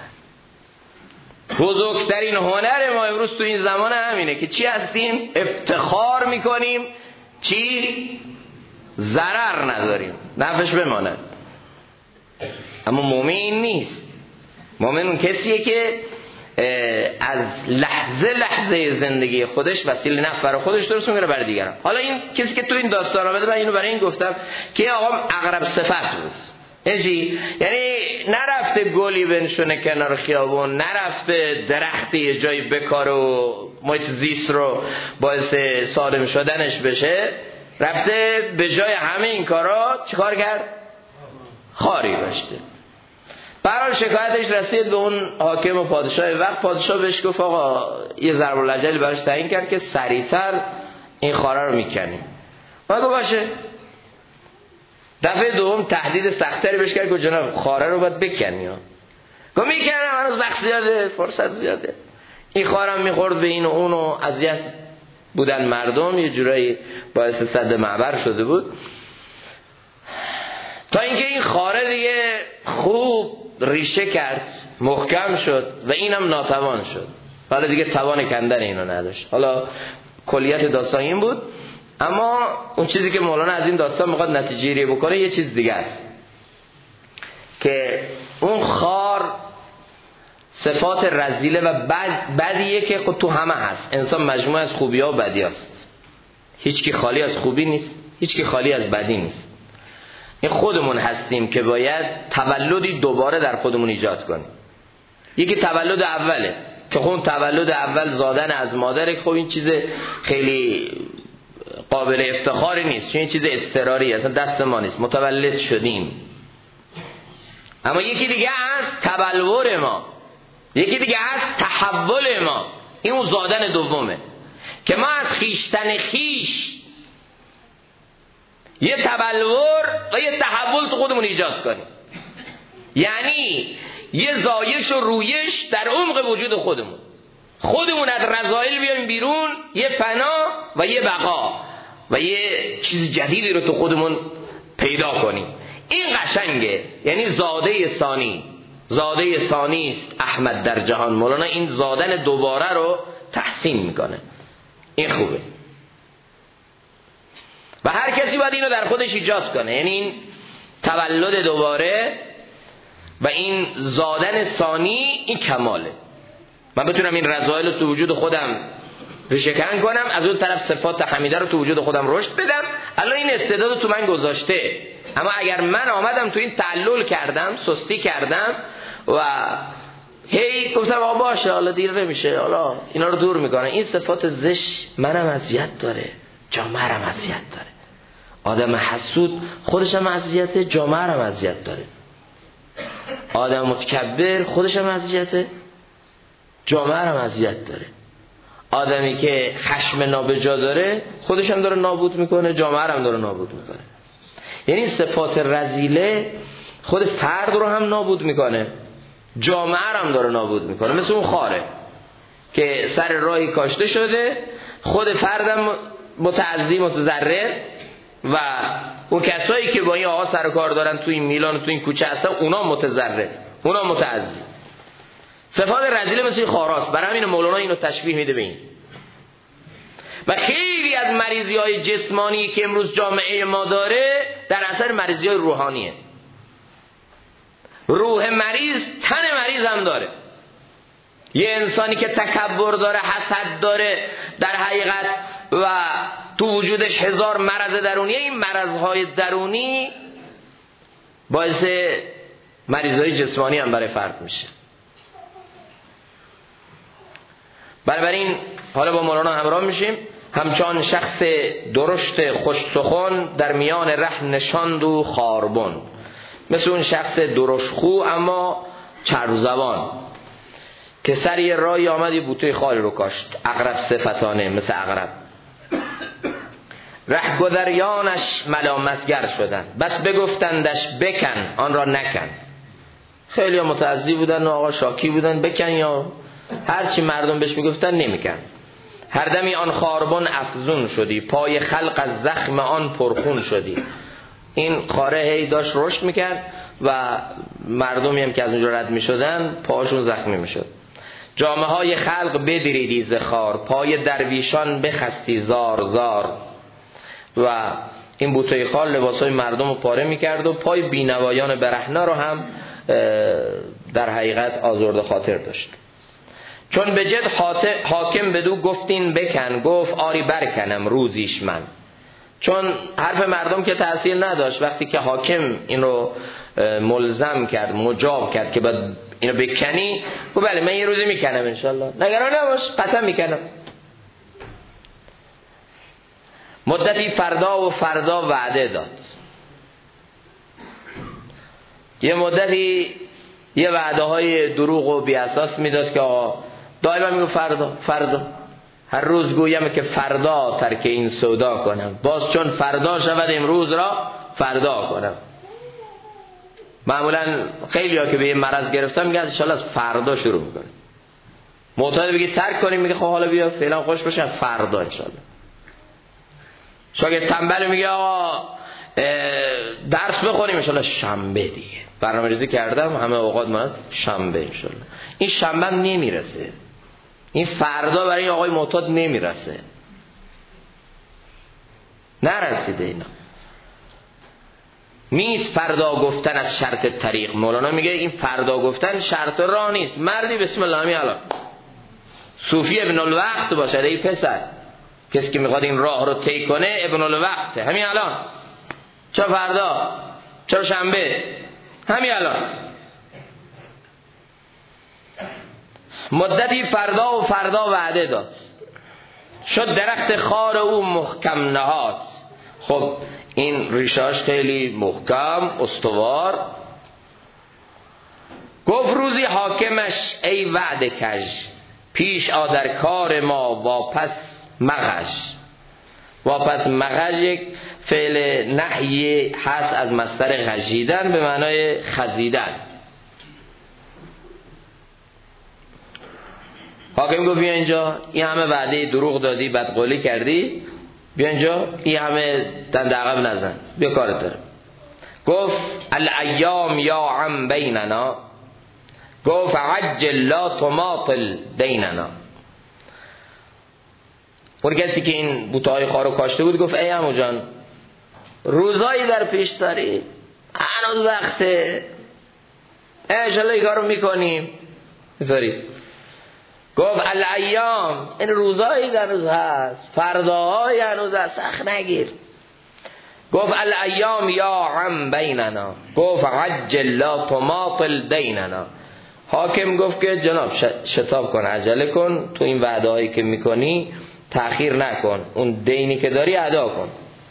بزرگترین هنر ما امروز تو این زمان همینه که چی هستیم؟ افتخار میکنیم چی؟ ضرر نداریم، نفعش بماند. اما مومن نیست. مومن اون کسیه که از لحظه زندگی خودش وسیله نفع برای خودش درست میکنه برای دیگران. حالا این کسی که تو این داستان آمده، من اینو برای این گفتم که آقا عقرب صفت بود. یعنی نرفته گلی بنشونه کنار خیابون، نرفته درختی جایی بکاره و محیط زیست رو باعث سالم شدنش بشه، رفته به جای همه این کارا چیکار کرد؟ خاری داشته. برای شکایتش رسید به اون حاکم و پادشاه وقت. پادشاه بهش گفت آقا یه ضرب الاجل براش تعیین کرد که سریعتر این خاره رو میکنیم. ما گفت باشه. دفعه دوم تهدید سختری بهش کرد که جناب خاره رو باید بکنی. گفت میکنم، هنوز وقت زیاده، فرصت زیاده. این خارم میخورد به این و اون و اذیت بودن مردم، یه جورایی باعث سد معبر شده بود، تا اینکه این خاره دیگه خوب ریشه کرد، محکم شد و اینم ناتوان شد. حالا دیگه توان کندن اینو نداشت. حالا کلیت داستان این بود، اما اون چیزی که مولانا از این داستان میخواد نتیجه گیری بکنه یه چیز دیگه است، که اون خار صفات رذیله و بدیه که خود تو همه هست. انسان مجموعه از خوبی‌ها و بدی‌هاست. هیچ کی خالی از خوبی نیست، هیچ کی خالی از بدی نیست. این خودمون هستیم که باید تولدی دوباره در خودمون ایجاد کنیم. یکی تولد اوله که خب تولد اول زادن از مادره، خب این چیز خیلی قابل افتخاری نیست، چون این چیز اضطراری اصلا دست ما نیست، متولد شدیم. اما یکی دیگه هست تبلور ما، یکی دیگه هست تحول ما. این اون زادن دومه که ما از خیشتن خیش یه تبلور و یه تحول تو خودمون ایجاد کنیم. یعنی یه زایش و رویش در عمق وجود خودمون از رذایل بیایم بیرون، یه فنا و یه بقا و یه چیز جدیدی رو تو خودمون پیدا کنیم. این قشنگه. یعنی زاده ثانی است احمد در جهان. مولانا این زادن دوباره رو تحسین میکنه. این خوبه و هر کسی باید اینو در خودش ایجاد کنه. یعنی این تولد دوباره و این زادن ثانی، این کماله. من بتونم این رذایل رو تو وجود خودم ریشه‌کن کنم، از اون طرف صفات حمیده رو تو وجود خودم رشد بدم. الان این استعداد تو من گذاشته، اما اگر من آمدم تو این تعلل کردم، سستی کردم و هی گفتم آقا باشه حالا دیر نمیشه، حالا اینا رو دور میکنه، این صفات زشت منم اذیت داره، جامعه هم اذیت داره. آدم حسود خودش هم اذیته، جامعه هم اذیت داره. آدم متکبر خودش هم اذیته، جامعه هم اذیت داره. آدمی که خشم نابجا داره خودش هم داره نابود میکنه، جامعه هم داره نابود میکنه. یعنی صفات رذیله خود فرد رو هم نابود میکنه، جامعه هم داره نابود میکنه. مثل اون خاره که سر راهی کاشته شده، خود فردم متعذی متضرر و اون کسایی که با این آقا سر کار دارن تو این میلان تو این کوچه هستن، اونا متضرر، اونا متعذی. صفات رذیله مثل خاراست. برای همین مولانا اینو تشبیه میده به این. و خیلی از مریضی های جسمانی که امروز جامعه ما داره در اثر مریضی های روحانیه. روح مریض تن مریض هم داره. یه انسانی که تکبر داره، حسد داره در حقیقت و تو وجودش 1000 مرض درونیه، این مرضهای درونی باعث مریضهای جسمانی هم برای فرد میشه. بنابراین حالا با مولانا همراه میشیم. همچون شخص درشت خوش سخن در میان ره نشاند و خاربن. مثل اون شخص درشت خو اما چرب زبان که سر یه راهی آمد یه بوته خال رو کاشت، عقرب صفتانه، مثل عقرب. رهگذریانش ملامتگر شدند، بس بگفتندش بکن، آن را نکن. خیلی متعزی بودن و آقا شاکی بودن، بکن یا هرچی مردم بهش میگفتن نمیکن. هر دمی آن خاربن افزون شدی، پای خلق از زخم آن پرخون شدی. این خاره هی داشت رشد میکرد و مردمی هم که از اونجا رد میشدن پاهاشون زخمی میشد. جامعه های خلق بدریدی ز خار، پای درویشان بخستی زار زار. و این بوته خال لباسای مردم رو پاره میکرد و پای بینوایان برهنه رو هم در حقیقت آزرده خاطر داشت. چون به جد حاکم بدو گفتین بکن، گفت آری برکنم روزیش من. چون حرف مردم که تأثیر نداشت، وقتی که حاکم این رو ملزم کرد، مجاب کرد که باید اینو بکنی، گفت بله من یه روزی میکنم انشالله، نگران نباش، قسم میکنم. مدتی فردا وعده داد. یه مدتی یه وعده های دروغ و بی اساس میداد که آقا دائما میگه فردا هر روز گویم که فردا ترک این سودا کنم، باز چون فردا شود امروز را فردا کنم. معمولا خیلی ها که به یه مرض گرفتن میگن انشالله از فردا شروع میکنه. معتاد بگی ترک کنیم، میگه خب حالا بیا فعلا خوش باشه فردا انشالله. شاگرد تنبل میگه آقا درس بخونیم انشالله شنبه دیگه، برنامه ریزی کردم همه اوقات من شنبه انشالله. این شنبه نمیرسه، این فردا برای این آقای معتاد نمیرسه، نرسیده اینا. نیست فردا گفتن از شرط طریق. مولانا میگه این فردا گفتن شرط راه نیست. مردی بسم الله همین الان صوفی ابن الوقت باشه، ای پسر کسی که میخواد این راه رو طی کنه ابن الوقت همین الان. چرا فردا؟ چرا شنبه؟ همین الان. مدتی فردا وعده داد، شد درخت خار او محکم نهاد. خب این ریشاش خیلی محکم استوار. گفت روزی حاکمش ای وعده کژ، پیش آ در کار ما واپس مغش. واپس مغش یک فعل نحیه هست از مصدر غژیدن به معنای خزیدن. حاکم گفت بیا اینجا، این همه وعده دروغ دادی، بدقولی کردی، بیا اینجا، این همه دند عقب نزن، بیا کارت دارم. گفت الایام یا عم بیننا، گفت عجل لا تماطل دیننا. اون کسی که این بوته‌های خارو کاشته بود گفت ای عمو جان روزایی در پیش داری، هنوز وقته، انشالله این کارو میکنیم. بذارید گفت الایام، این روزایی هنوز هست، فرداهای هنوز هست، سخت نگیر. گفت الایام یا عم بیننا، گفت عجل لا تماطل دیننا. حاکم گفت که جناب شتاب کن، عجله کن، تو این وعده هایی که میکنی تأخیر نکن، اون دینی که داری ادا کن.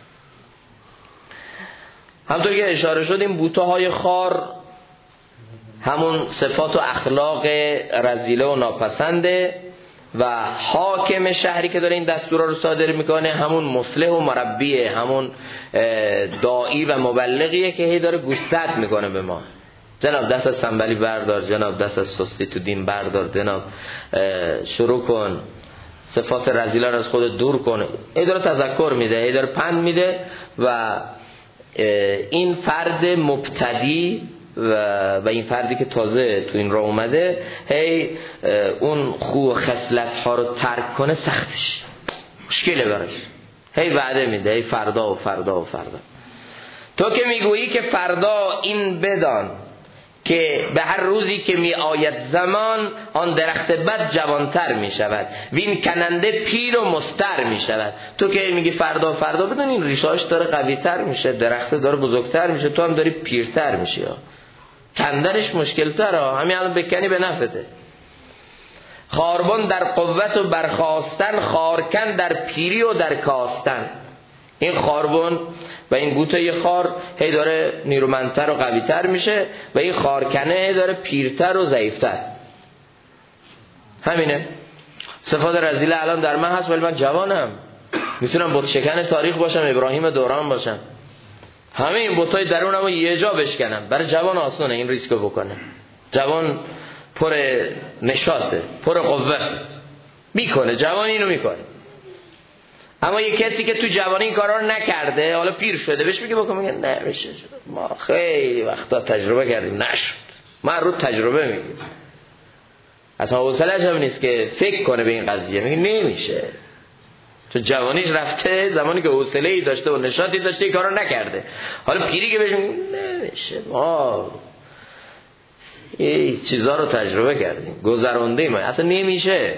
همطور که اشاره شد این بوته های خار همون صفات و اخلاق رذیله و ناپسنده و حاکم شهری که داره این دستورا رو صادر میکنه همون مصلح و مربیه، همون داعی و مبلغیه که هی داره گوشزد میکنه به ما. جناب دست از تنبلی بردار، جناب دست از سستی تو دین بردار، جناب شروع کن صفات رذیله رو از خود دور کن. هی داره تذکر میده، هی داره پند میده و این فرد مبتدی و این فردی که تازه تو این راه اومده هی اون خو و خصلت ها رو ترک کنه سختش مشکله براش. هی وعده میده، هی فردا و فردا و فردا. تو که میگویی که فردا این بدان که به هر روزی که می آید زمان آن درخت بد جوانتر می شود وین کننده پیر و مستر می شود. تو که میگی فردا فردا بدون این ریشاش داره قوی تر میشه، درخت داره بزرگتر میشه، تو هم داری پیرتر میشی، کندنش مشکل تره، همین الان بکنی به نفته. خاربن در قوت و برخاستن، خارکن در پیری و در کاستن. این خاربن و این بوته خار هی داره نیرومندتر و قویتر میشه و این خارکنه هی داره پیرتر و ضعیفتر. همینه. صفات رذیله الان در من هست ولی من جوانم، میتونم بت شکن تاریخ باشم، ابراهیم دوران باشم، همه این بتای درونمو یه جا بشکنم. برای جوان آسانه این ریسکو بکنه. جوان پر نشاطه، پر قوت، میکنه، جوان اینو میکنه. اما یه کسی که تو جوانی این کارا رو نکرده، حالا پیر شده، بهش میگه بکن، میگه نه میشه، ما خیلی وقتا تجربه کردیم نشد. من رو تجربه میگم، اصلا حوصله‌اش هم نیست که فکر کنه به این قضیه، میگه نمیشه، تو جوانیش رفته، زمانی که حوصله‌ای داشته و نشاطی داشته این کارا نکرده. حالا پیری که بهش میگه نمیشه، ما این چیزا رو تجربه کردیم، گذرونده ما، اصلا نمیشه.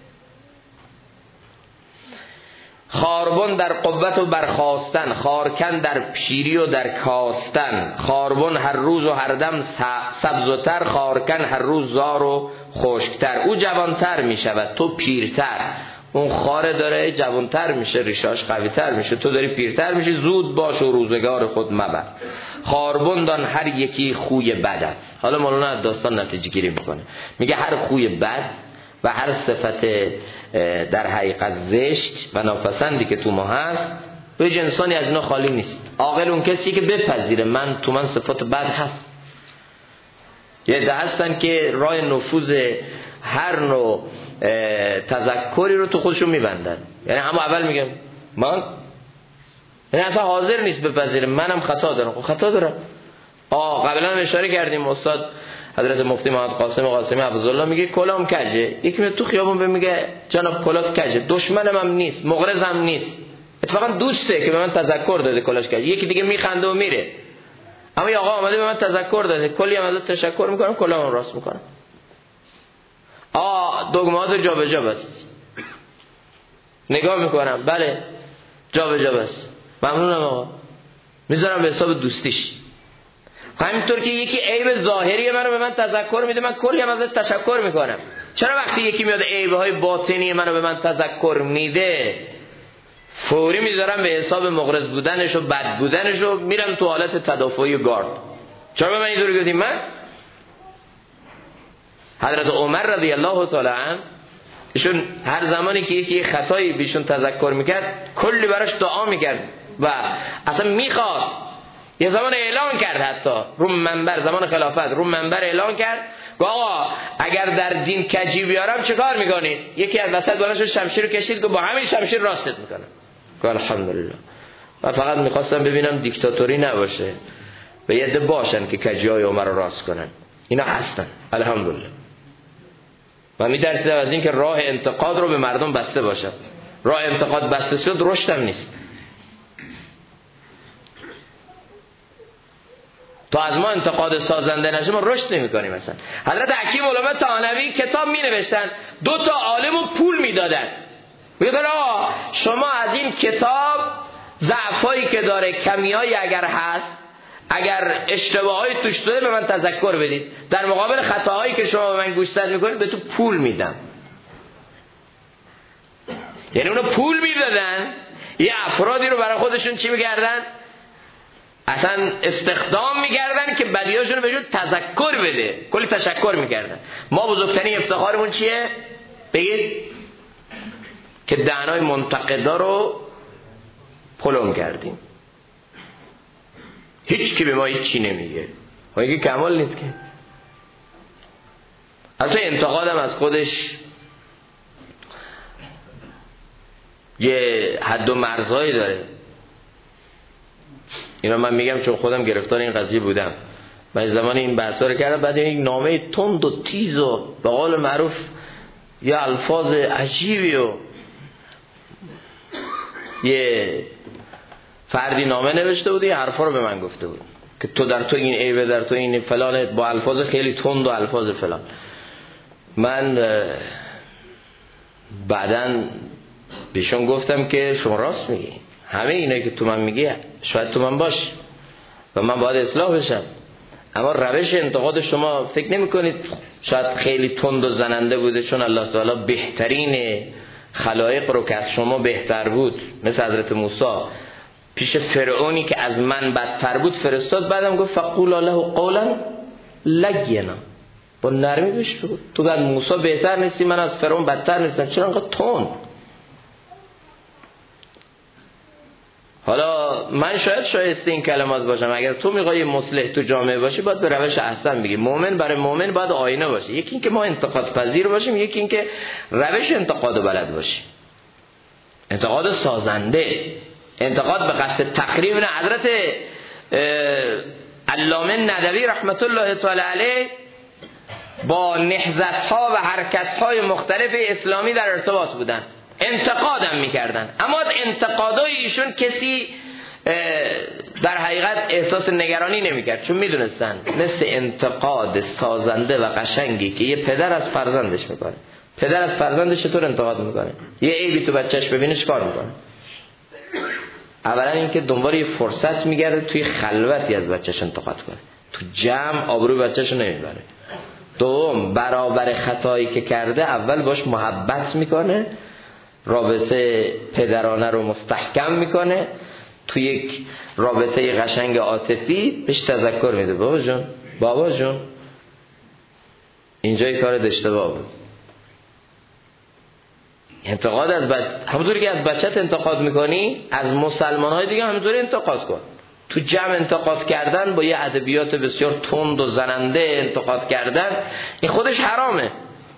خاربن در قوت و برخاستن، خارکن در پیری و در کاستن. خاربن هر روز و هر دم سبزتر، خارکن هر روز زار و خشکتر. او جوانتر می شود تو پیرتر. اون خاره داره جوانتر میشه، ریشاش قویتر میشه، تو داری پیرتر میشه. زود باش و روزگار خود مبر. خاربن دان هر یکی خوی بدت. حالا مولانا از داستان نتیجه گیری میکنه، میگه هر خوی بد و هر صفت در حقیقت زشت و ناپسندی که تو ما هست، هیچ انسانی از اینا خالی نیست. عاقل اون کسی که بپذیره تو من صفات بد هست. یه ده هستن که راه نفوذ هر نوع تذکری رو تو خودشون میبندن. یعنی همه اول میگم من، یعنی اصلا حاضر نیست بپذیره منم خطا دارم. خب خطا دارم. قبلا اشاره کردیم استاد حضرت مفتی محمد قاسمی عبدالله میگه کلام کجه. یکی تو خیابون به میگه جناب کلات کجه، دشمنم هم نیست، مغرضم نیست، اتفاقا دوسته که به من تذکر داده کلاش کجه. یکی دیگه میخنده و میره، اما این آقا آمده به من تذکر داده، کلی هم ازت تشکر میکنم، کلامم راست میکنم. دگمه‌هات جابجا بس، نگاه میکنم بله جابجا بس، ممنونم آقا، میذارم به حساب دوستیش. همینطور که یکی عیب ظاهری منو به من تذکر میده، من کلی هم ازش تشکر میکنم. چرا وقتی یکی میاد عیبهای باطنی منو به من تذکر میده، فوری میذارم به حساب مغرض بودنش و بد بودنش و میرم تو حالت تدافعی و گارد؟ چرا به من اینطوری گفتیم؟ من حضرت عمر رضی الله تعالی عنه ایشون هر زمانی که یکی خطایی بیشون تذکر میکرد کلی براش دعا میکرد و اصلا میخواست. یه زمان اعلان کرد، حتی رو منبر، زمان خلافت رو منبر اعلان کرد که آقا اگر در دین کجی بیارم چه کار میکنید؟ یکی از وسط بلند شمشیر کشید که با همین شمشیر راستت میکنم. که الحمدلله. من فقط میخواستم ببینم دیکتاتوری نباشه و یه عده باشن که کجی های عمر رو راست کنن. اینا هستن الحمدلله. من میترسیدم از این که راه انتقاد رو به مردم بسته باشم. راه انتقاد بسته شد رشدم نیست. تا از ما انتقاد سازنده نشه ما رشد نمی کنیم. مثلا حضرت حکیم علامه طحاوی کتاب می نوشتن، 2 عالمو پول می دادن، می گفتن آقا شما از این کتاب ضعفایی که داره، کمیایی اگر هست، اگر اشتباهایی توش داره به من تذکر بدید، در مقابل خطاهایی که شما به من گوشزد میکنید به تو پول میدم. یعنی اونو پول میدادن، یه افرادی رو برای خودشون چی میکردن؟ اصلا استخدام میکردن که بدیاشون رو بهشون تذکر بده، کلی تشکر میکردن. ما بزرگترین افتخارمون چیه؟ بگید که دهنای منتقدا رو پلم کردیم. هیچ کی به ما هیچ چی نمیگه. میگه کمال نیست که. البته انتقادم از خودش یه حد و مرزهایی داره. اینا من میگم چون خودم گرفتار این قضیه بودم. من زمان این بحثا رو کردم، بعد یک نامه تند و تیز و به قول معروف یه الفاظ عجیبی و یه فردی نامه نوشته بود، یه حرفا رو به من گفته بود که تو در تو این عیبه، در تو این فلان، با الفاظ خیلی تند و الفاظ فلان. من بعدن بهشون گفتم که شما راست میگی، همه اینایی که تو من میگی شاید تو من باش و من باید اصلاح بشم، اما روش انتقاد شما فکر نمی کنید شاید خیلی تند و زننده بوده، چون الله تعالی بهترین خلایق رو که از شما بهتر بود، مثل حضرت موسی پیش فرعونی که از من بدتر بود فرستاد، بعدم گفت فقولا له قولا لینا، با نرمی بهش بگو تو از موسی بهتر نیستی، من از فرعون بدتر نیستم، چرا انقدر تند؟ حالا من شاید شایسته این کلمات باشم، اگر تو میخوای مصلح تو جامعه باشی باید به روش احسن بگی. مؤمن برای مؤمن باید آینه باشه، یکی این که ما انتقاد پذیر باشیم، یکی این که روش انتقاد بلد باشیم، انتقاد سازنده، انتقاد به قصد تخریب نه. حضرت علامه ندوی رحمت الله تعالی علیه با نهضت‌ها و حرکت‌های مختلف اسلامی در ارتباط بودن، انتقادم میکردن، اما انتقادای ایشون کسی در حقیقت احساس نگرانی نمیکرد، چون میدونستن مثل انتقاد سازنده و قشنگی که یه پدر از فرزندش میکنه. پدر از فرزندش چطور انتقاد میکنه؟ یه عیبی تو بچهش ببینه چیکار میکنه؟ اولا اینکه دنبال یه فرصت میگرده توی خلوتی از بچهش انتقاد کنه، تو جمع آبروی بچهشو نمیبره. دوم، برابر خطایی که کرده اول باش محبت میکنه، رابطه پدرانه رو مستحکم میکنه، تو یک رابطه قشنگ عاطفی بهش تذکر میده، بابا جون اینجای کار اشتباه بود. انتقاد از همونطوری که از بچت انتقاد میکنی از مسلمان‌های دیگه همونطوری انتقاد کن. تو جمع انتقاد کردن با یه ادبیات بسیار تند و زننده انتقاد کردن این خودش حرامه.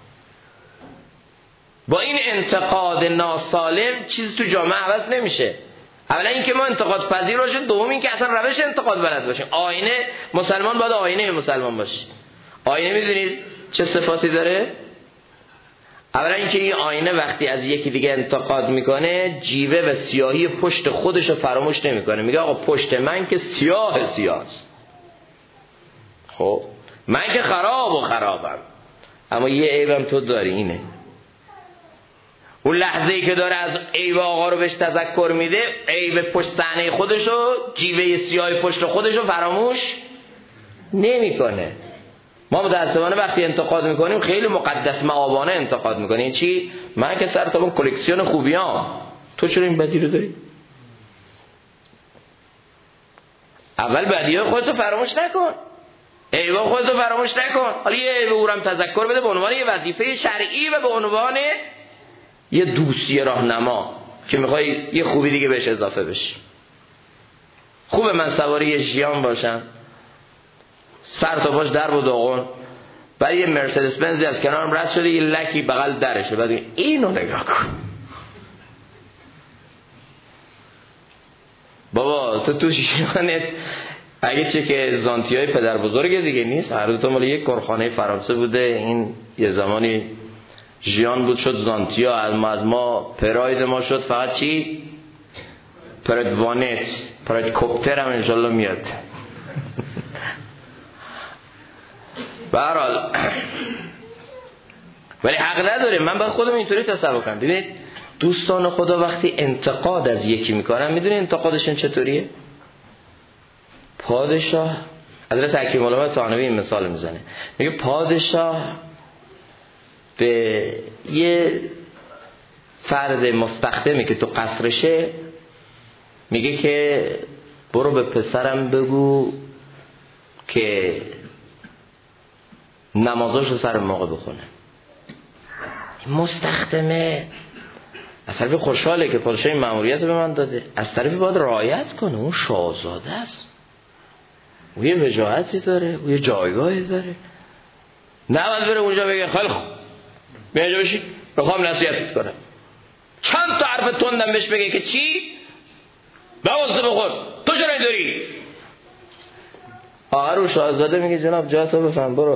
با این انتقاد ناسالم چیز تو جامعه عوض نمیشه. اولا اینکه ما انتقاد پذیر باشیم، دوم اینکه اصلا روش انتقاد بلد باشیم. آینه مسلمان باید آینه مسلمان باشه. آینه میدونید چه صفاتی داره؟ اولا اینکه این آینه وقتی از یکی دیگه انتقاد میکنه جیوه و سیاهی پشت خودش رو فراموش نمیکنه، میگه آقا پشت من که سیاه است، خب من که خرابم، اما یه عیبم تو داری، اینه. اون لحظه‌ای که داره از عیب آقا رو بهش تذکر میده، عیب پشت صحنه خودش رو، جیوه سیاه پشت خودش رو فراموش نمیکنه. ما متأسفانه وقتی انتقاد میکنیم خیلی مقدس مآبانه انتقاد میکنیم. چی؟ من که سر تا اون کلکسیون خوبیام، تو چرا این بدی رو داری؟ اول بدی‌های خودتو فراموش نکن، عیب‌ها خودتو فراموش نکن. حالا یه عیب اونم تذکر بده به عنوان یه وظیفه شرعی و به عنوان یه دوستی راهنما که میخوای یه خوبی دیگه بهش اضافه بشی. خوبه من سواری یه ژیان باشم، سر تا پاش درب و داغون، بعد یه مرسدس بنزی از کنارم رد شده یه لکی بغل درشه، بعد اینو نگاه کن بابا تو ژیانت اگه چه که زانتیای پدر بزرگ دیگه نیست، هر دو تا مال یک کارخانه فرانسه بوده. این یه زمانی ژیان بود شد زانتیا، از ما پراید ما شد فقط چی؟ پراید وانت، پراید کوپتر هم انشالله میاد. برحال ولی حق نداره، من باید خودم اینطوری تصور کنم. ببینید دوستان خدا وقتی انتقاد از یکی میکنن، میدونی انتقادشون چطوریه؟ پادشاه، حضرت حکیم العلماء طحاوی این مثال میزنه، میگه پادشاه به یه فرد مستخدمی که تو قصرشه میگه که برو به پسرم بگو که نمازاشو سر موقع بخونه. مستخدمه از طرفی خوشحاله که پادشاه این مأموریت رو به من داده، از طرفی باید رعایت کنه، اون شاهزاده است، اون یه وجاهتی داره، اون یه جایگاهی داره، نباید بره اونجا بگه خیلی خوب بیاجا بشی بخوام نصیحتت کنم، چند تا حرف تندم بهش بگه که چی؟ بواسطه بخور تو چرا داری؟ آقا رو شاهزاده میگه جناب جاتو بفهم برو.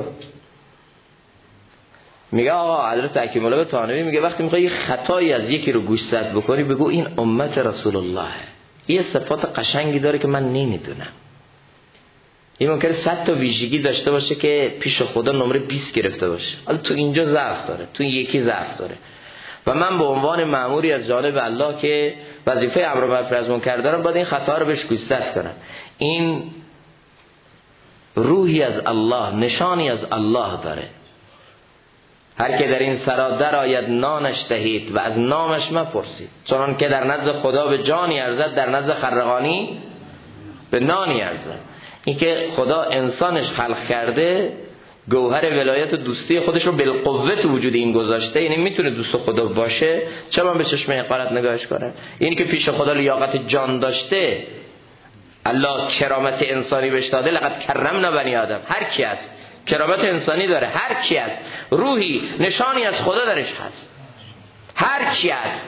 میگه آقا حضرت حکیم العلماء طحاوی میگه وقتی میخوای یه خطایی از یکی رو گوشزد بکنی بگو این امت رسول الله یه صفات قشنگی داره که من نمیدونم. این ممکنه 100 تا ویژگی داشته باشه که پیش خدا نمره 20 گرفته باشه، حالا تو اینجا ضعف داره، تو یکی ضعف داره و من به عنوان مأموری از جانب الله که وظیفه امر معروف نهی از منکر دارم باید این خطا رو بهش گوشزد کنم. این روحی از الله، نشانی از الله داره. هر که در این سرا در آید نانش دهید و از نامش مپرسید، چون که در نزد خدا به جانی ارزد در نزد خرقانی به نانی ارزد. این که خدا انسانش خلق کرده گوهر ولایت و دوستی خودش رو بالقوه تو وجود این گذاشته، یعنی میتونه دوست خدا باشه، چرا من به چشم حقارت نگاهش کنم؟ اینی که پیش خدا لیاقت جان داشته، الله کرامت انسانی بهش داده، لقد کرمنا بنی آدم، هر کی است کرامت انسانی داره، هر کی است روحی نشانی از خدا درش هست، هر کی است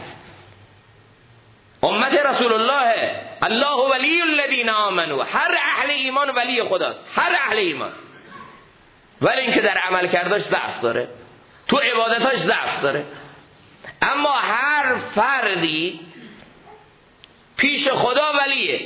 امت رسول الله، الله ولی الذین آمنوا، هر اهل ایمان ولی خداست، هر اهل ایمان، ولی اینکه در عمل کرداش ضعف داره، تو عبادتاش ضعف داره. اما هر فردی پیش خدا ولیه.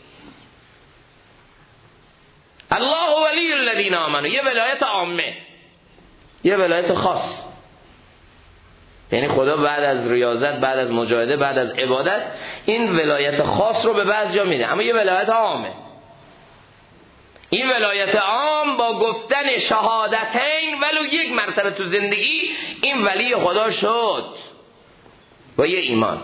الله ولی الذین آمنوا، یه ولایت عامه، یه ولایت خاص، یعنی خدا بعد از ریاضت، بعد از مجاهده، بعد از عبادت این ولایت خاص رو به بعضیا میده، اما یه ولایت عامه. این ولایت عام با گفتن شهادتین ولو یک مرتبه تو زندگی این ولی خدا شد با یه ایمان.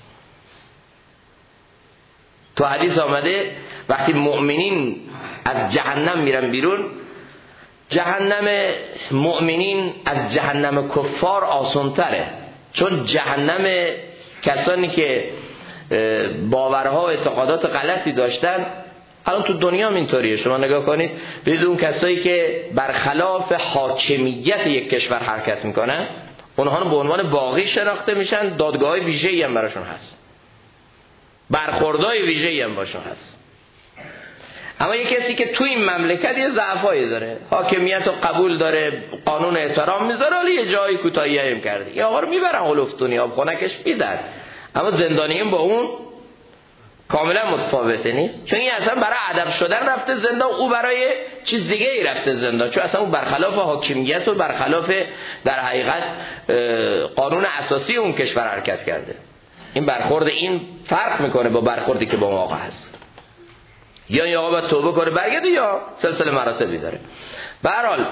تو حدیث آمده وقتی مؤمنین از جهنم میرن بیرون، جهنم مؤمنین از جهنم کفار آسان‌تره، چون جهنم کسانی که باورها و اعتقادات غلطی داشتن، الان تو دنیا هم اینطوریه، شما نگاه کنید ببینید اون کسایی که برخلاف حاکمیت یک کشور حرکت میکنن، اونها به عنوان باغی شناخته میشن، دادگاه‌های ویژه‌ای هم براشون هست، برخوردهای ویژه‌ای هم باشون هست. اما یک کسی که تو این مملکت یه ضعفایی داره، حاکمیت رو قبول داره، قانون احترام میذاره، ولی یه جایی کوتاهی هم کرده، یا آقا رو میبرن هلفتونی آب خنکش میدن، اما زندانیین با اون کاملا متفاوته نیست، چون این اصلا برای ادب شدن رفته زندان، او برای چیز دیگه ای رفته زندان، چون اصلا اون برخلاف حاکمیت و برخلاف در حقیقت قانون اساسی اون کشور حرکت کرده. این برخورد این فرق میکنه با برخوردی که با اون آقا هست. یا این آقا باید توبه کنه برگرده، یا سلسله مراتبی داره. به هر حال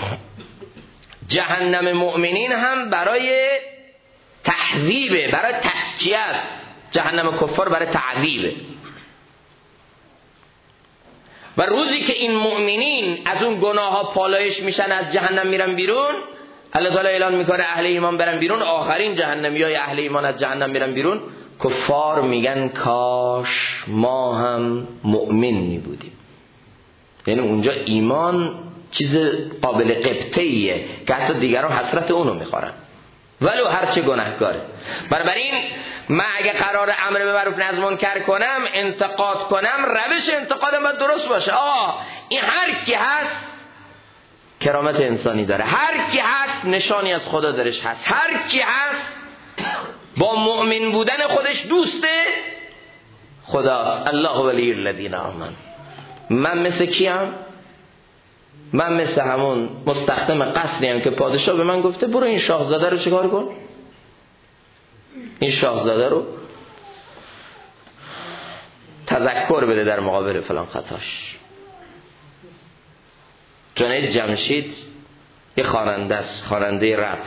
جهنم مؤمنین هم برای تهذیبه، برای تزکیه است، جهنم کفار برای تعذیبه. و روزی که این مؤمنین از اون گناه ها پالایش میشن، از جهنم میرن بیرون، الله تعالی اعلان میکنه اهل ایمان برن بیرون، آخرین جهنمیای اهل ایمان از جهنم میرن بیرون، کفار میگن کاش ما هم مؤمن میبودیم. یعنی اونجا ایمان چیز قابل قبطه‌ایه که حتی دیگران حسرت اونو میخورن ولو هرچه گناهکاره. بنابراین من اگه قرار امر به معروف نهی از منکر کنم، انتقاد کنم، روش انتقادم باید درست باشه. این هر کی هست کرامت انسانی داره، هر کی هست نشانی از خدا درش هست، هر کی هست با مؤمن بودن خودش دوسته خداست. الله ولی الذین آمنوا. من مثل کیم؟ من مثل همون مستخدم قصری هم که پادشاه به من گفته برو این شاهزاده رو چیکار کن، این شاهزاده رو تذکر بده در مقابل فلان خطاش. جنید جمشید یه خواننده است، خواننده رپ،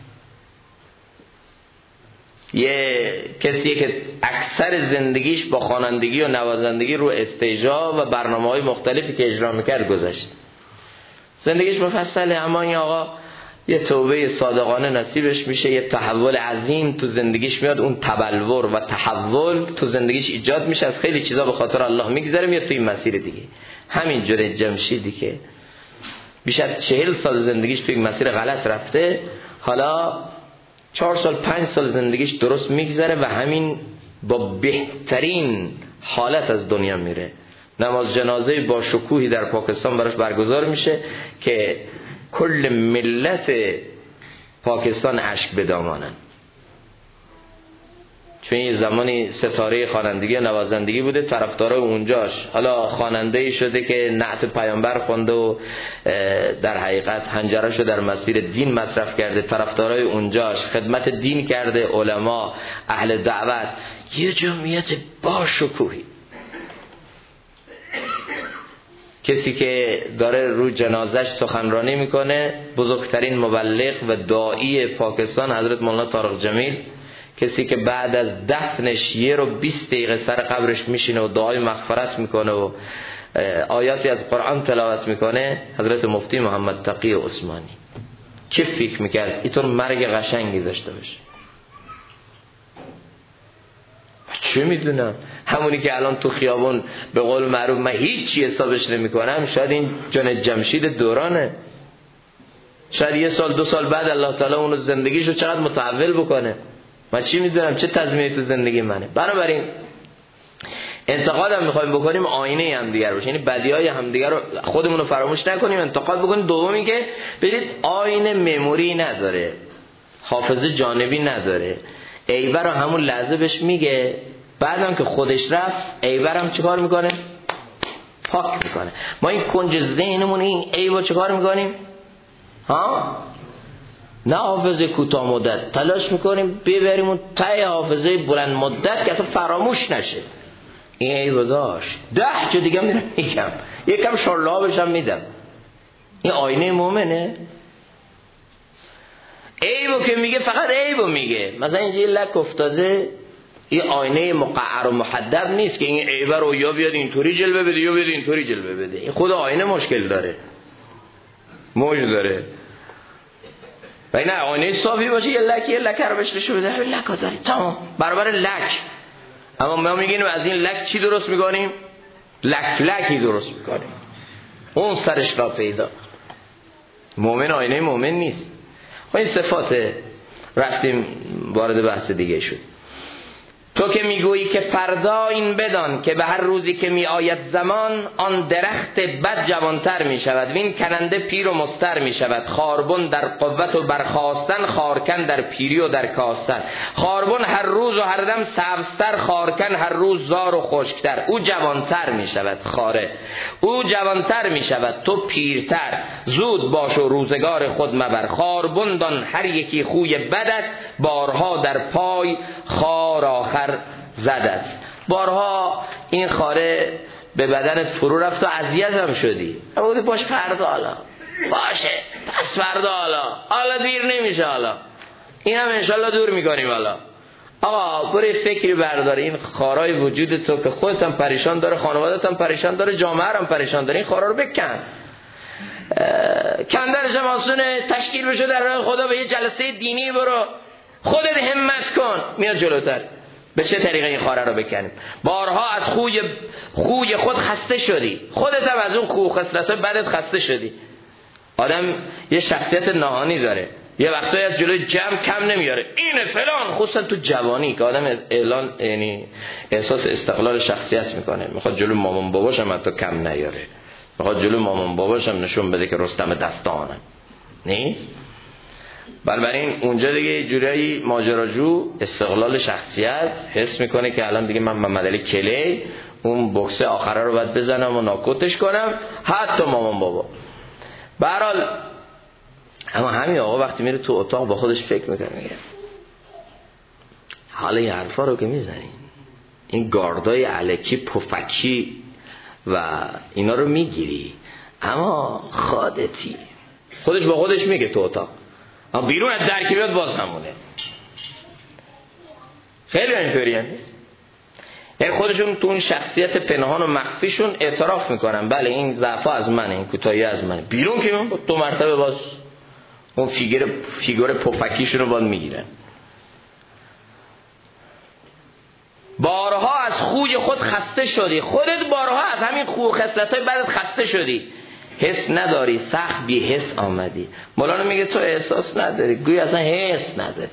یه کسیه که اکثر زندگیش با خوانندگی و نوازندگی رو استیجا و برنامه‌های مختلفی که اجرا میکرد گذشت. زندگیش مفصله، اما این آقا یه توبه صادقانه نصیبش میشه، یه تحول عظیم تو زندگیش میاد، اون تبلور و تحول تو زندگیش ایجاد میشه، از خیلی چیزا به خاطر الله میگذره، میاد تو این مسیر دیگه. همین جوری جمشیدی که بیش از 40 سال زندگیش تو این مسیر غلط رفته، حالا 4 سال 5 سال زندگیش درست میگذره و همین با بهترین حالت از دنیا میره. نماز جنازه با شکوهی در پاکستان براش برگزار میشه که کل ملت پاکستان اشک به دامانن، چون یه زمانی ستاره خوانندگی و نوازندگی بوده، طرفدارای اونجاش حالا خواننده‌ای شده که نعت پیامبر خونده و در حقیقت حنجره‌شو در مسیر دین مصرف کرده، طرفدارای اونجاش خدمت دین کرده، علما، اهل دعوت، یه جمعیت با شکوهی. کسی که داره رو جنازش سخنرانی میکنه بزرگترین مبلغ و داعی پاکستان حضرت مولانا طارق جمیل، کسی که بعد از دفنش 1 رو 20 دقیقه سر قبرش میشینه و دعای مغفرت میکنه و آیاتی از قرآن تلاوت میکنه، حضرت مفتی محمد تقی عثمانی چه فکر میکرد اینطور مرگ قشنگی داشته باشه؟ چه میدونم، همونی که الان تو خیابون به قول معروف من هیچی حسابش نمیکنم، شاید این جنید جمشید دورانه، شاید 1 سال 2 سال بعد الله تعالی اونو زندگیشو چقدر متحول بکنه، من چی میدونم چه تضمینی تو زندگی منه. بنابراین انتقاد هم میخوایم بکنیم آینه هم دیگر باشه، یعنی بدیهای هم دیگر رو خودمون رو فراموش نکنیم، انتقاد بکنیم. دومی که ببینید آینه مموری نداره، حافظه جانبی نداره، عیبه رو همون لحظه بهش میگه، بعدم که خودش رفت عیبه هم چیکار میکنه؟ پاک میکنه. ما این کنج ذهنمون این عیبو چیکار میکنیم؟ نه حافظه کوتاه مدت تلاش میکنیم ببریم اون ته حافظه بلند مدت که اصلا فراموش نشه. این عیبو داشت 10 جا دیگه میرم میگم، یکم شرلابش هم میدم. این آینه مومنه؟ عیبو که میگه فقط عیبو میگه، مثلا اینجا یه لک افتاده، این آینه مقعر و محدب نیست که این عیبه رو یا بیاد اینطوری جلوه بده یا بیاد اینطوری جلوه بده. این خود آینه مشکل داره، موج داره. و نه آینه صافی باشه یه لک رو بهش نشون بده، لک ها داری تمام برابر لک. اما ما میگیم از این لک چی درست میکنیم؟ لکی درست میکنیم، اون سرش را پیدا. مومن آینه مومن نیست. و این صفات رفتیم وارد بحث دیگه شد. تو که میگویی که فردا این بدان که به هر روزی که می آید زمان آن درخت بد جوانتر می شود، وین کننده پیر و مستر می شود. خاربن در قوت و برخاستن، خارکن در پیری و در کاستن. خاربن هر روز و هر دم سبزتر، خارکن هر روز زار و خشکتر. او جوانتر می شود خاره، او جوانتر می شود تو پیرتر. زود باش و روزگار خود مبر، خاربن دان هر یکی خوی بدت. بارها در پای خار آخر زدت. بارها این خاره به بدنت فرو رفت و اذیت هم شدی، اما بودی باش فردا حالا باشه، پس فردا حالا دیر نمیشه، حالا این هم انشالله دور میکنیم. حالا آقا برای فکری بردار، این خارای وجود تو که خودت هم پریشان داره، خانوادت هم پریشان داره، جامعه هم پریشان داره، این خارا رو بکن. کندرش هم آسونه، تشکیل بشه در راه خدا، به یه جلسه دینی برو، خودت همت کن، میاد جلوتر. به چه طریقه این خاره رو بکنیم؟ بارها از خوی خود خسته شدی، خودت هم از اون خو خصلت‌های بدت خسته شدی. آدم یه شخصیت نهانی داره، یه وقتایی از جلوی جمع کم نمیاره، اینه فلان، خصوصا تو جوانی که آدم اعلان یعنی احساس استقلال شخصیت میکنه، میخواد جلوی مامان باباش هم حتی کم نیاره، میخواد جلوی مامان باباش هم نشون بده که رستم دستانم نیست. بنابراین اونجا دیگه جوری ماجراجو استقلال شخصیت حس میکنه که الان دیگه من محمد علی کلی اون بوکس آخره رو باید بزنم و ناکوتش کنم، حتی مامان بابا. به هر حال اما همین آقا وقتی میره تو اتاق با خودش فکر میکنه، میگه حالا این حرفا رو که میزنین، این گاردای الکی پفکی و اینا رو میگیری، اما خودتی. خودش با خودش میگه تو اتاق، اما بیرون از درکی بیاد باز همونه. خیلی اینطوری هم نیست، یعنی خودشون تو اون شخصیت پنهان و مخفیشون اعتراف میکنن بله این ضعفا از منه، این کوتاهی از منه. بیرون که من 2 مرتبه باز اون فیگور پفکیشون رو باز میگیرن. بارها از خوی خود خسته شدی، خودت بارها از همین خو خصلت‌های بدت خسته شدی، حس نداری، سخت بی حس آمدی. مولانا میگه تو احساس نداری، گوی اصلا حس نداری.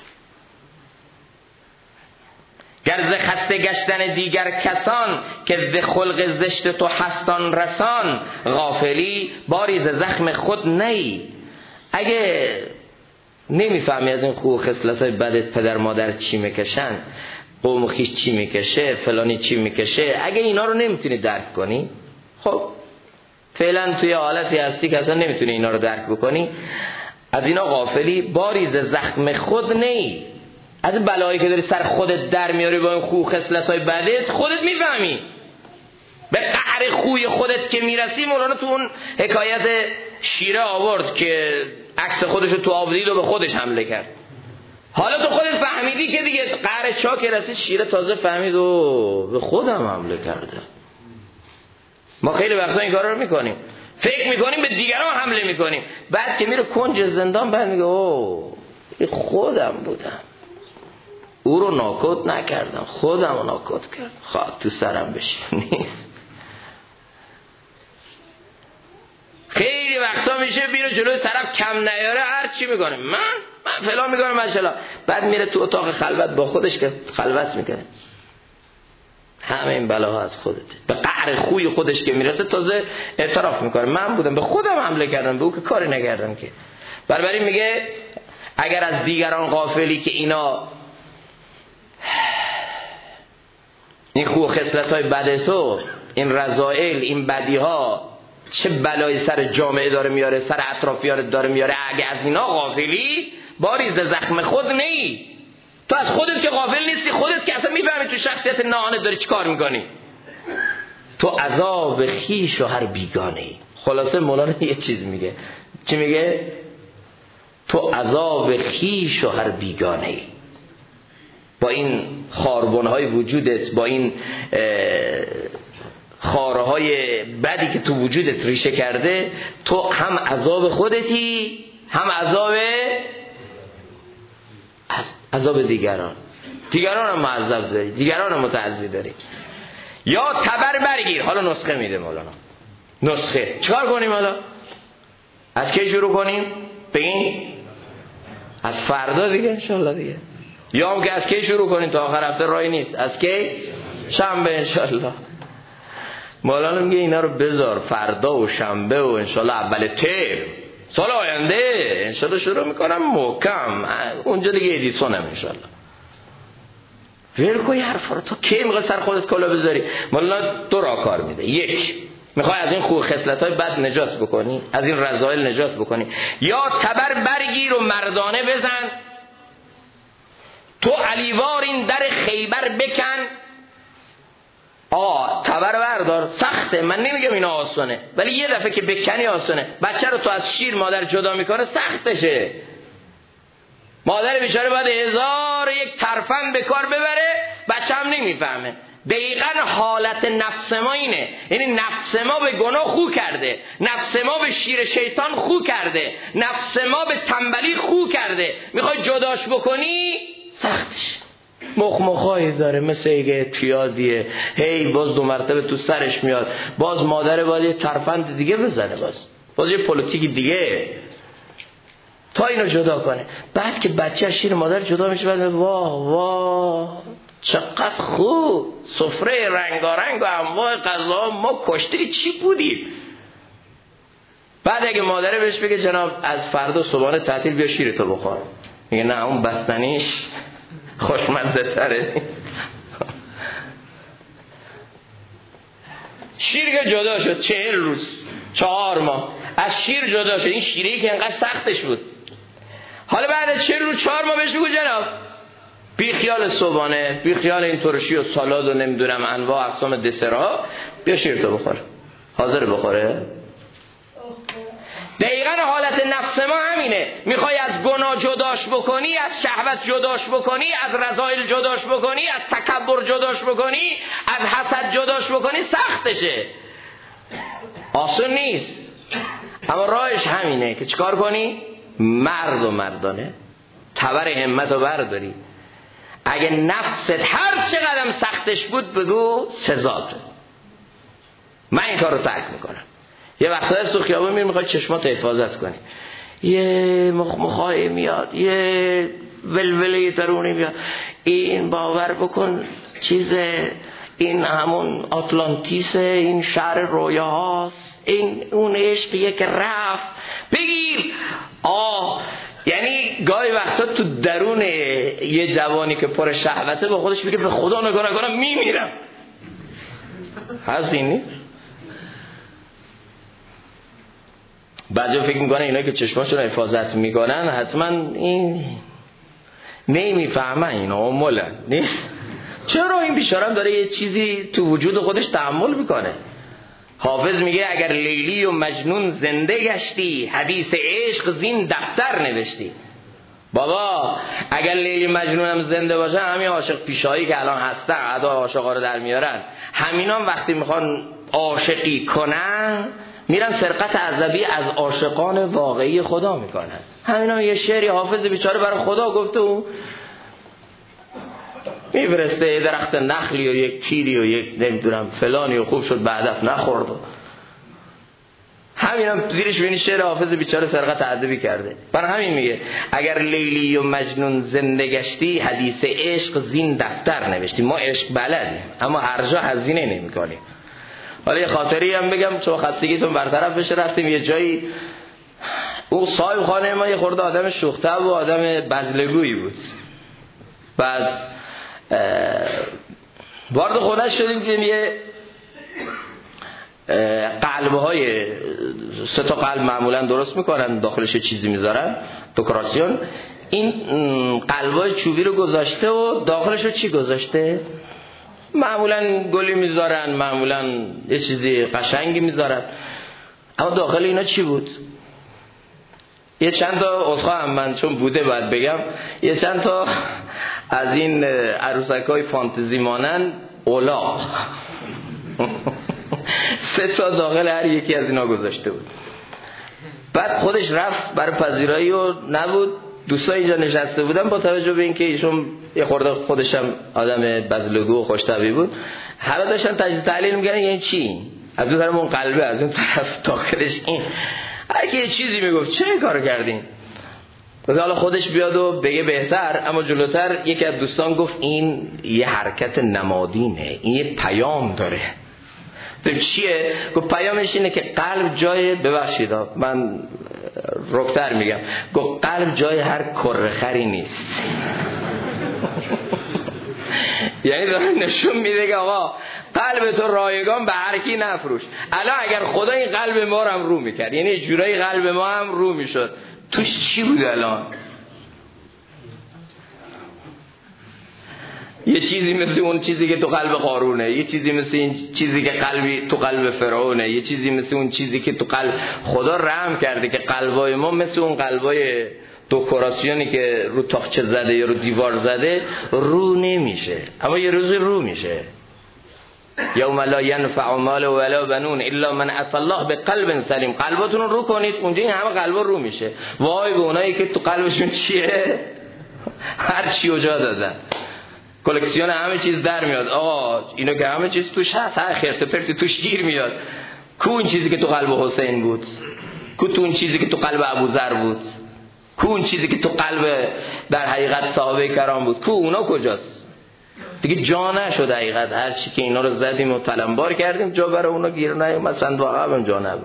گر ز خسته گشتن دیگر کسان، که ز خلق زشت تو هستان رسان. غافلی باری ز زخم خود نی، اگه نمیفهمی از این خوب خصلت‌های بدت پدر مادر چی میکشن، قوم خویش چی میکشه، فلانی چی میکشه، اگه اینا رو نمیتونی درک کنی، خب فعلا توی حالتی هستی که اصلا نمیتونی اینا رو درک بکنی، از اینا غافلی. باری ز زخم خود نی، از بلایی که داری سر خودت در میاری با این خوب خصلت‌های بدت خودت میفهمی. به قهر خوی خودت که میرسی، مولانا تو اون حکایت شیره آورد که عکس خودشو تو آب دید و به خودش حمله کرد. حالا تو خودت فهمیدی که دیگه قهر چا که رسید، شیره تازه فهمید و به خودم حمله کرده. ما خیلی وقتا این کارا رو میکنیم، فکر میکنیم به دیگران حمله میکنیم، بعد که میره کنج زندان بعد میگه اوه خودم بودم، او رو ناکوت نکردم، خودم رو ناکوت کردم، خاک تو سرم بشین. نیست. خیلی وقتا میشه بیرو جلوی طرف کم نیاره هر چی میکنه، من فلان میکنم ماشاءالله، بعد میره تو اتاق خلوت با خودش که خلوت میکنه. همه این بلاها از خودته. به قعر خوی خودش که میرسه تازه اعتراف میکنه من بودم، به خودم حمله کردم، به او که کاری نکردم که. بنابراین میگه اگر از دیگران غافلی که اینا این خو خصلت‌های بد تو، این رذائل، این بدیها چه بلایی سر جامعه داره میاره، سر اطرافیانت داره میاره، اگه از اینا غافلی باریز زخم خود نی. تو از خودت که غافل نیستی، خودت که اصلا میفهمی تو شخصیت ناهانت داری چی کار میکنی، تو عذاب خیش و هر بیگانه ای. خلاصه مولانا یه چیز میگه، چی میگه؟ تو عذاب خیش و هر بیگانه ای. با این خاربنهای وجودت، با این خارهای بدی که تو وجودت ریشه کرده، تو هم عذاب خودتی هم عذاب دیگران هم معذب داری، دیگران هم متعذی داری. یا تبر برگیر. حالا نسخه میده مولانا. نسخه چیکار کنیم حالا؟ از کی شروع کنیم؟ بگین از فردا دیگه انشالله دیگه. یا هم که از کی شروع کنیم تا آخر هفته راهی نیست. از کی؟ شنبه انشالله. مولانا میگه اینا رو بذار فردا و شنبه و انشالله اول تیر سال آینده انشالله شروع میکنم محکم، اونجا دیگه ادیسونم انشالله. ولکوی حرفا رو تا کی میخوای سر خودت کلا بذاری؟ مولانا دو راه کار میده. یک، میخوای از این خوب خصلت‌های بد نجات بکنی، از این رذائل نجات بکنی، یا تبر برگیر و مردانه بزن، تو علیوار این در خیبر بکن. تبر بردار، سخته، من نمیگم اینا آسانه، ولی یه دفعه که بکنی آسانه. بچه رو تو از شیر مادر جدا میکنه سختشه. مادر بیچاره باید 1001 ترفند به کار ببره، بچه هم نمیفهمه. دقیقا حالت نفس ما اینه، یعنی نفس ما به گناه خو کرده، نفس ما به شیر شیطان خو کرده، نفس ما به تنبلی خو کرده. میخوای جداش بکنی سختش، مخمخایی داره، مثل یه پیادیه، هی باز 2 مرتبه تو سرش میاد، باز مادر باید یه ترفند دیگه بزنه، باز یه پلیتیک دیگه تا اینو جدا کنه. بعد که بچه از شیر مادر جدا میشه، بعد واه چقدر خوب، سفره رنگارنگ و انواع غذا، ما کشته چی بودیم. بعد اگه مادره بهش بگه جناب از فردا صبحانه تعطیل بیا شیرتو بخور، میگه نه اون بستنیش خوشمزه تره. شیر که جدا شد 40 روز 4 ماه از شیر جدا شد، این شیری که انقدر سختش بود. حالا بعد از 40 روز 4 ماه بهش بگو جناب بی خیال صبحانه، بی خیال این ترشی و سالاد و نمیدونم انواع اقسام دسرها، بیا شیرتو بخور. حاضر بخوره؟ دقیقا حالت نفس ما همینه. میخوای از گناه جداش بکنی، از شهوت جداش بکنی، از رذائل جداش بکنی، از تکبر جداش بکنی، از حسد جداش بکنی، سختشه، آسون نیست. اما راهش همینه که چیکار کنی؟ مرد و مردانه تبر همت رو برداری. اگه نفست هر چقدر سختش بود بگو سزاته، من این کار رو ترک میکنم. یه وقتا از تو خیابون میخوای چشمات حفاظت کنی، یه مخمخایی میاد، یه ولوله درونی میاد، این باور بکن چیزه، این همون آتلانتیسه، این شهر رویاهاست، این اون عشقیه که رفت، بگیر. یعنی گاهی وقتا تو درون یه جوانی که پر شهوته با خودش میگه به خدا نگاه نکنم میمیرم. هست این نیست؟ بعضی فکر میکنن اینا که چشماشون رو حفاظت میکنن حتما این نمیفهمن، اینا عمولن نیست. چرا این بیچاره داره یه چیزی تو وجود خودش تحمل میکنه. حافظ میگه اگر لیلی و مجنون زنده گشتی، حدیث عشق زین دفتر نوشتی. بابا اگر لیلی مجنون هم زنده باشه، همین عاشق پیشایی که الان هستن ادا عاشقا رو در میارن، همینا وقتی میخوان عاشقی کنن میرن سرقت عذبی از عاشقان واقعی خدا میکنن. همینا یه شعری حافظ بیچاره برای خدا گفته و میفرسته درخت نخلی و یک تیری و یک نمیدونم فلانی و خوب شد به هدف نخورد. همینم زیرش ببینی شعر حافظ بیچاره سرقت ادبی کرده. برای همین میگه اگر لیلی و مجنون زنده گشتی، حدیث عشق زین دفتر نوشتی. ما عشق بلدیم اما هر جا هزینه نمی‌کنیم. حالا یه خاطری هم بگم چون خستگیتون برطرف بشه. رفتیم یه جایی، اون صاحب خانه ما یه خورده آدم شوخ‌طبع و آدم بزلگویی بود. بعد وارد خونه‌اش شدیم که یه قلب‌های 3 تا قلب معمولا درست میکنن، داخلش چیزی میذارن، دکوراسیون. این قلب‌های چوبی رو گذاشته و داخلش رو چی گذاشته؟ معمولا گلی میذارن، معمولا یه چیزی قشنگی میذارن، اما داخل اینا چی بود؟ یه چند تا اصخا هم من چون بوده باید بگم، یه چند تا از این عروسک‌های فانتزی مانن اولاق 3 تا داخل هر یکی از اینا گذاشته بود. بعد خودش رفت برای پذیرایی و نبود. دوستان اینجا نشسته بودن، با توجه به اینکه ایشون یه خورده خودش هم آدم بزلگو و خوش‌طبعی بود، حالا داشتن تجزیه تحلیل می‌کردن یعنی چی؟ از اون طرف اون قلبه، از اون طرف داخلش این. هر کی یه چیزی میگفت چه کارو کردین؟ حالا خودش بیاد و بگه بهتر، اما جلوتر یکی از دوستان گفت این یه حرکت نمادینه، این یه پیام داره. چیه؟ گفت پیامش اینه که قلب جای، ببخشید من رکتر میگم، گفت قلب جای هر کرخری نیست. یعنی داره نشون میده که آقا قلب تو رایگان به هر کی نفروش. الان اگر خدا این قلب ما رو هم رو میکرد، یعنی جورایی قلب ما هم رو میشد، توش چی بود الان؟ یه چیزی مثل اون چیزی که تو قلب قارونه، یه چیزی مثل این چیزی که قلبی تو قلب فرعونه، یه چیزی مثل اون چیزی که تو قلب. خدا رحم کرده که قلبای ما مثل اون قلبای دکوراسیونی که رو تاقچه زده یا رو دیوار زده رو نمیشه، اما یه روزی رو میشه. یوم لا ینفع مال ولا بنون الا من اتى الله بقلب سلیم. قلباتون رو کنید، اونجا این همه قلبا رو میشه. وای به اونایی که تو قلبشون چیه؟ هر چی رو جا دادن، کلکسیون همه چیز در میاد. آقا اینو که همه چیز توش هست، هر خرت پرت توش گیر میاد. کو اون چیزی که تو قلب حسین بود؟ کو تو اون چیزی که تو قلب ابوذر بود؟ کو اون چیزی که تو قلب در حقیقت صحابه کرام بود؟ کو اونا کجاست؟ دیگه جا نشد حقیقت. هر چی که اینا رو زدیم و تلمبار کردیم جا برای اونا گیر نیومد، صندوق عقب جا نبود.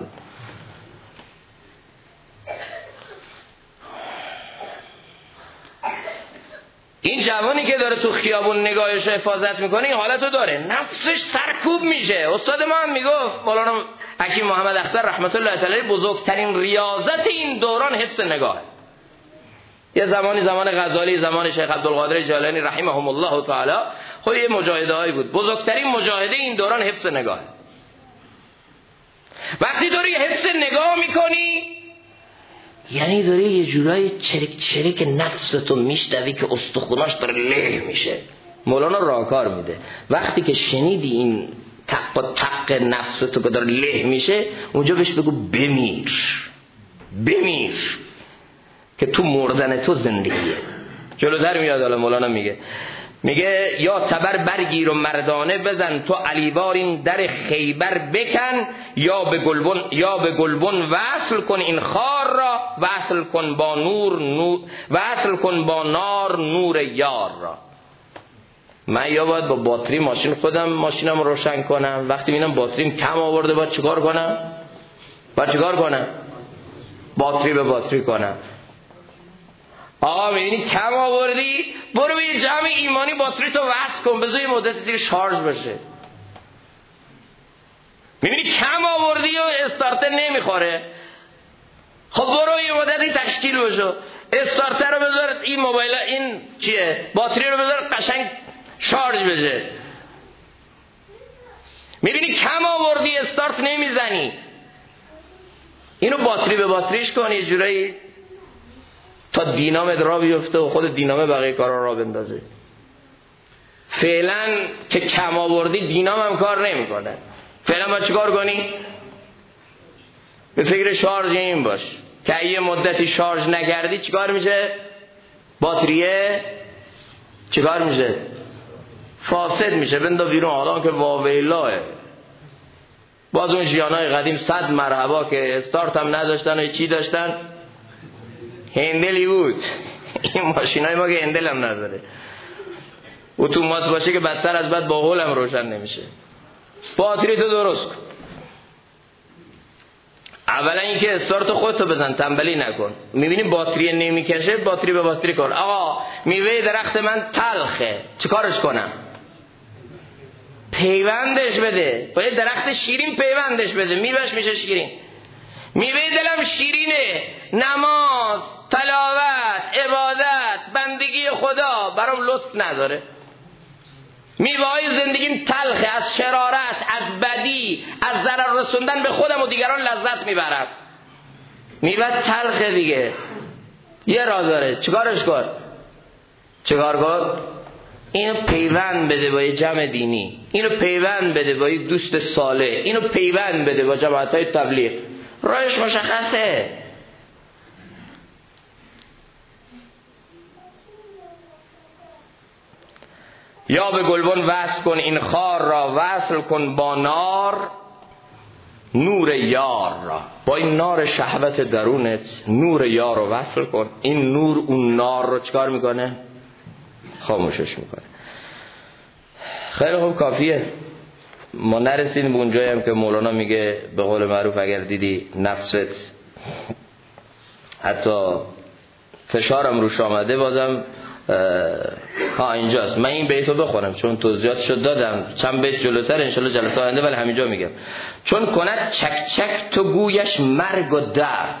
این جوانی که داره تو خیابون نگاهش رو حفاظت میکنه این حالتو داره، نفسش سرکوب میشه. استاد ما هم میگفت، مولانا حکیم محمد اختر رحمت الله تعالی، بزرگترین ریاضت این دوران حفظ نگاهه. یه زمانی زمان غزالی، زمان شیخ عبدالقادر جیلانی رحمهم الله تعالی، خود یه مجاهدهایی بود. بزرگترین مجاهده این دوران حفظ نگاه. وقتی داری حفظ نگاه میکنی یعنی داری یه جورای چرک چرک نفستو میشنوی که استخوناش داره له میشه. مولانا راهکار میده، وقتی که شنیدی این تق و تق نفستو که داره له میشه، اونجا بهش بگو بمیر، بمیر که تو مردن تو زندگیه. جلوتر میاد حالا مولانا میگه یا تبر برگیر و مردانه بزن، تو علیوار این در خیبر بکن، یا به گلبن وصل کن این خار را، وصل کن با وصل کن با نار نور یار را. من یا باید با باتری ماشینم روشن کنم، وقتی ببینم باتریم کم آورده باید چیکار کنم؟ باتری به باتری کنم. آقا میبینی کم آوردی، برو به یه جمع ایمانی باتری تو وصل کن، بذار یه مدت دیگه شارژ بشه. میبینی کم آوردی و استارتر نمیخوره، خب برو یه مدتی تشکیل بشو، استارتر رو بذار، این موبایل این چیه باتری رو بذار قشنگ شارژ بشه. میبینی کم آوردی استارت نمیزنی، اینو باتری به باتریش کن یه جورایی تا دینامت را بیفته و خود دینامه بقیه کارا را بندازه. فعلا که کم آوردی دینام هم کار نمیکنه، فعلا باید چیکار کنی؟ به فکر شارژ این باش که یه مدتی شارژ نکردی چیکار میشه؟ باتریه چیکار میشه؟ فاسد میشه، بنده بیرون. حالا که واویلاه باز اون ژیانای قدیم 100 مرحبا که استارت هم نداشتن و چی داشتن، هندلی بود. این ماشینای ما که هندل هم نداره، اتومات باشه که بدتر از بد با هول هم روشن نمیشه. باتری تو درست کن. اولا اینکه استارت خودتو بزن، تنبلی نکن. میبینی باتری نمیکشه، باتری به باتری کن. آقا میوه درخت من تلخه، چیکارش کنم؟ پیوندش بده. باید درخت شیرین پیوندش بده، میوهش میشه شیرین. میوه دلم شیرینه، نماز، تلاوت، عبادت، بندگی خدا برام لطف نداره. میوه‌های زندگیم تلخه، از شرارت، از بدی، از ضرر رسوندن به خودم و دیگران لذت میبرم. میوه تلخه دیگه، یه راه داره، چیکارش کن؟ چیکار کن؟ اینو پیوند بده با یه جمع دینی، اینو پیوند بده با یه دوست صالح، اینو پیوند بده با جماعت‌های تبلیغ. راهش مشخصه. یا به گلبن وصل کن این خار را، وصل کن با نار نور یار را. با این نار شهوت درونت نور یار رو وصل کن. این نور اون نار رو چکار میکنه؟ خاموشش میکنه. خیلی خوب، کافیه. ما نرسیدیم به اونجایی هم که مولانا میگه به قول معروف اگر دیدی نفست حتی فشارم روش آمده، بازم اینجاست. من این بیتو بخونم چون توضیحاتشو دادم چند بیت جلوتر انشالله جلسه آینده، ولی همینجا میگم. چون کند چک چک تو گویش مرگ و درد.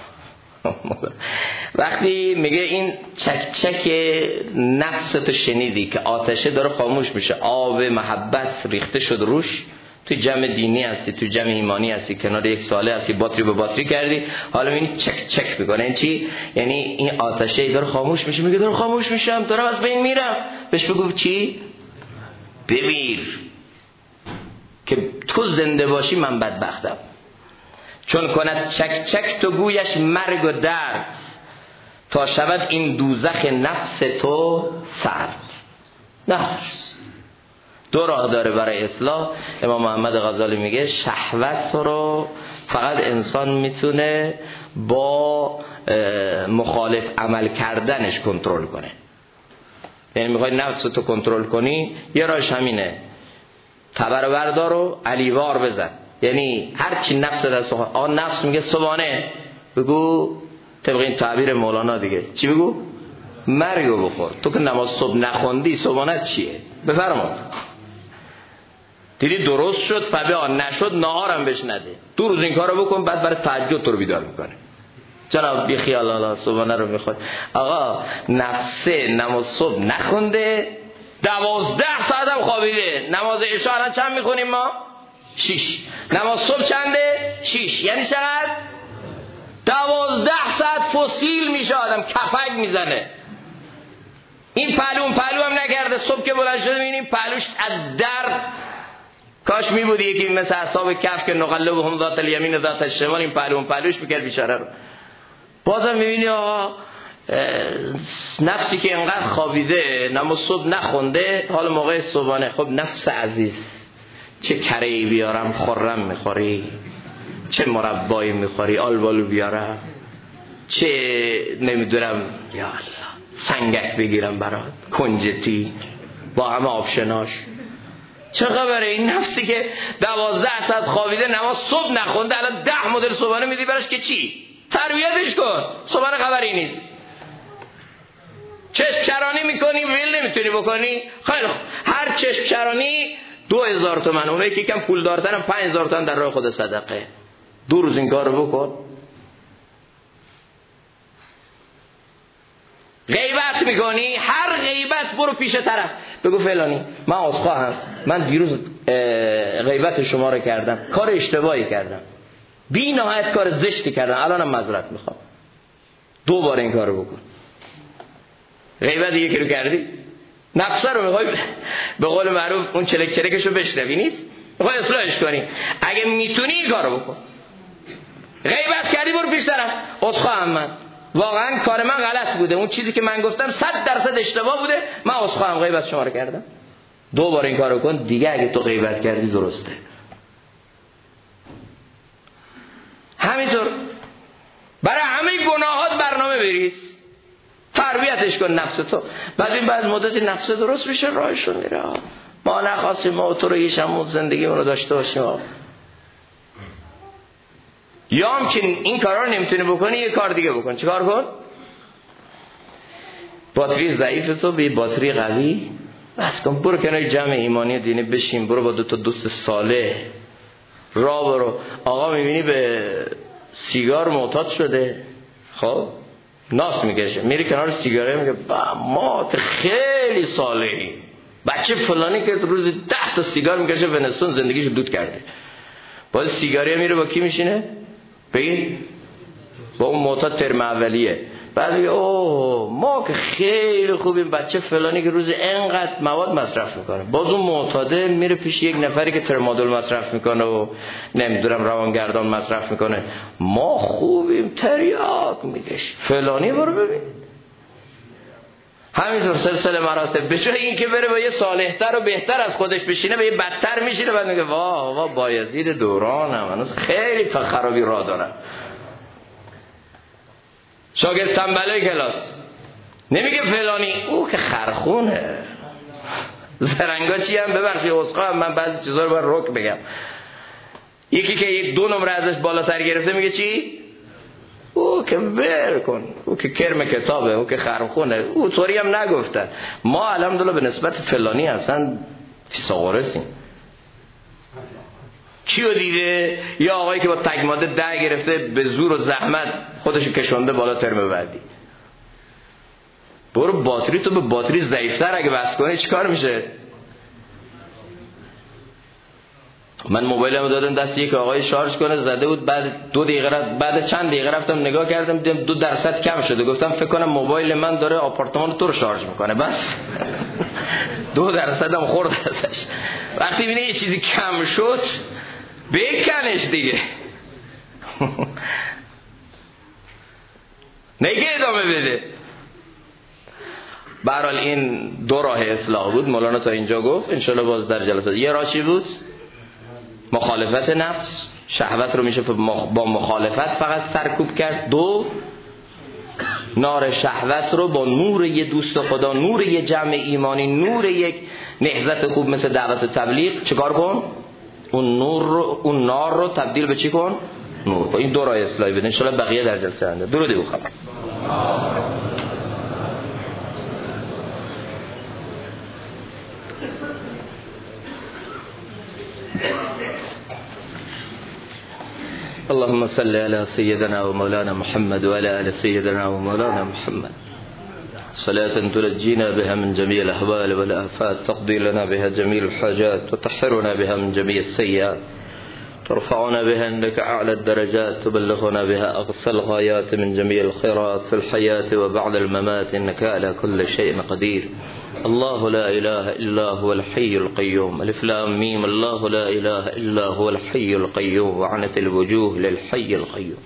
وقتی میگه این چک چک نفس تو شنیدی که آتشه داره خاموش میشه، آب محبت ریخته شد روش، تو جمع دینی هستی، تو جمع ایمانی هستی، کنار یک ساله هستی، باتری به باتری کردی، حالا این چک چک میکنه. این چی؟ یعنی این آتشه داره خاموش میشه. میگه داره خاموش میشم، دارم از بین میرم. بهش بگو چی؟ بمیر که تو زنده باشی، من بدبختم. چون کند چک چک تو گویش مرگ و درد، تا شود این دوزخ نفس تو سرد. نترس. دو راه داره برای اصلاح. امام محمد غزالی میگه شهوت رو فقط انسان میتونه با مخالف عمل کردنش کنترل کنه. یعنی میخوای نفس تو کنترل کنی، یه راهش همینه، تبر بردار و علیوار بزن. یعنی هر چی نفس دست آن نفس میگه صبحانه، بگو طبق این تعبیر مولانا دیگه چی بگو؟ مرگو بخور. تو که نماز صبح نخوندی، صبحانه چیه؟ بفرما. دیدی درست شد فبه نشد نهارم بهش نده. 2 روز این کارو بکن، بعد برای تهجد تو رو بیدار میکنه. جناب بی خیال الله صبحانه رو میخواد. آقا نفسه نماز صبح نخونده، 12 ساعت هم خوابیده. نماز عشاء الان چند میخونیم ما؟ 6. نماز صبح چنده؟ 6. یعنی چقدر؟ 12 ساعت فسیل میشه آدم، کفک میزنه. این پهلو هم نکرده. صبح که بلند شده میبینیم پهلوش از درد، کاش میبودی یکی مثل اصحاب کهف که نقلبهم ذات الیمین ذات الشمال، این پهلوش میکرد بیچاره رو. بازم میبینی آقا نفسی که انقدر خوابیده، نماز صبح نخونده، حال موقع صبحانه. خب نفس عزیز، چه کره‌ای بیارم خورم میخوری، چه مربایی میخوری آلبالو بیارم، چه نمیدونم یا الله سنگک بگیرم برات، کنجتی با همه آپشناش. چه خبره این نفسی که 12 ساعت خوابیده، نماز صبح نخونده، الان 10 مدل صبحانه میدی براش که چی؟ تربیتش کن. صبحانه خبری نیست. چشم چرانی میکنی، ویل نمیتونی بکنی. خیلی خوب، هر چشم چرانی 2000 تومن. اونایی که کم پول دارتن 5000 تومن در راه خود صدقه. 2 روز این کارو بکن. غیبت میکنی، هر غیبت برو پیش طرف بگو فلانی من عذرخواهم، من دیروز غیبت شما رو کردم، کار اشتباهی کردم، بی نهایت کار زشتی کردم، الانم معذرت میخوام. 2 بار این کارو بکن. غیبت یکی رو کردی، نفس رو میخوای به قول معروف اون چلک چلکشو بشنوی، نیست میخوای اصلاحش کنی، اگه میتونی این کارو بکن. غیبت کردی برو پیش طرف، عذرخواهم من واقعا کار من غلط بوده، اون چیزی که من گفتم 100% اشتباه بوده، من عذرخواهم غیبت شما رو کردم. 2 بار این کارو کن دیگه، اگه تو غیبت کردی درسته. همینطور برای همه گناهات برنامه بریز، تربیتش کن نفس تو. بعد این بعد مدتی نفس درست میشه، راهشون میره. ما نخواستیم ما تو رو یه شمود زندگیمون رو داشته باشیم. یا همچین این کارا رو نمیتونی بکنی، یه کار دیگه بکن. چیکار کن؟ باتری ضعیف تو به باتری قوی بس کن، برو کنار جمع ایمانی دینی بشین، برو با 2 تا دوست صالح راه برو. آقا میبینی به سیگار معتاد شده، خب ناس میکشه، میری کنار سیگاره میگه ما خیلی صالحی، بچه فلانی که روز 10 تا سیگار میکشه ونستون زندگیشو دود کرده. باز سیگاره میره با کی میشینه؟ بگی با اون معتاد ترم اولیه. بعد میگه اوه ما که خیلی خوبیم، بچه فلانی که روز اینقدر مواد مصرف میکنه. باز اون معتاده میره پیش یک نفری که ترمادول مصرف میکنه و نمیدونم روانگردان مصرف میکنه. ما خوبیم، تریاک میکش فلانی برو ببین. همینطور سلسله مراتب. به جای این که بره با یه صالحتر و بهتر از خودش بشینه، به یه بدتر میشینه. بعد میگه واه بایزید دورانم، هنوز خیلی تا خرابی راه دارم. شاگرد تنبله کلاس نمیگه فلانی او که خرخونه زرنگا چی هم ببخشید عذرخواهم من بعضی چیزا رو باید رک بگم. یکی که 2 نمره ازش بالاتر گرفته میگه چی؟ او که ول کن، او که کرم کتابه، او که خرخونه، او طوری هم نگفتن. ما الحمدلله به نسبت فلانی اصلا فیثاغورسیم. کیو دیده؟ یا آقایی که با تگماده 10 گرفته به زور و زحمت خودشو کشونده بالا ترم بعدی. برو باتری تو به باتری ضعیفتر اگه وصل کنی چیکار میشه؟ من موبایلمو دادم دست یک آقای شارژ کنه، زده بود، بعد 2 دقیقه بعد چند دقیقه رفتم نگاه کردم دیدم 2% کم شده. گفتم فکر کنم موبایل من داره آپارتمان تو رو شارژ میکنه. بس 2% هم خورد ازش. وقتی ببینی یه چیزی کم شد بکنش دیگه. نگه ادامه بده. به هر حال این 2 راه اصلاح بود مولانا تا اینجا گفت. انشالله باز در جلسات. یه راهی بود مخالفت نفس، شهوت رو میشه با مخالفت فقط سرکوب کرد. 2 نار شهوت رو با نور یه دوست خدا، نور یه جمع ایمانی، نور یک نهضت خوب مثل دعوت و تبلیغ چیکار کن؟ اون نار رو تبدیل به چی کن؟ نور. با این 2 راه اصلاحی بده. انشالله بقیه در جلسه آینده. درود بخوام. اللهم صل على سيدنا ومولانا محمد وعلى آل سيدنا ومولانا محمد صلاة تنجينا بها من جميع الأحوال والآفات، تقضي لنا بها جميع الحاجات، وتطهرنا بها من جميع السيئات، ترفعنا بها عندك أعلى الدرجات، تبلغنا بها أقصى الغايات من جميع الخيرات في الحياة وبعد الممات، إنك على كل شيء قدير. الله لا إله إلا هو الحي القيوم. ألف لام ميم. الله لا إله إلا هو الحي القيوم، وعنت الوجوه للحي القيوم.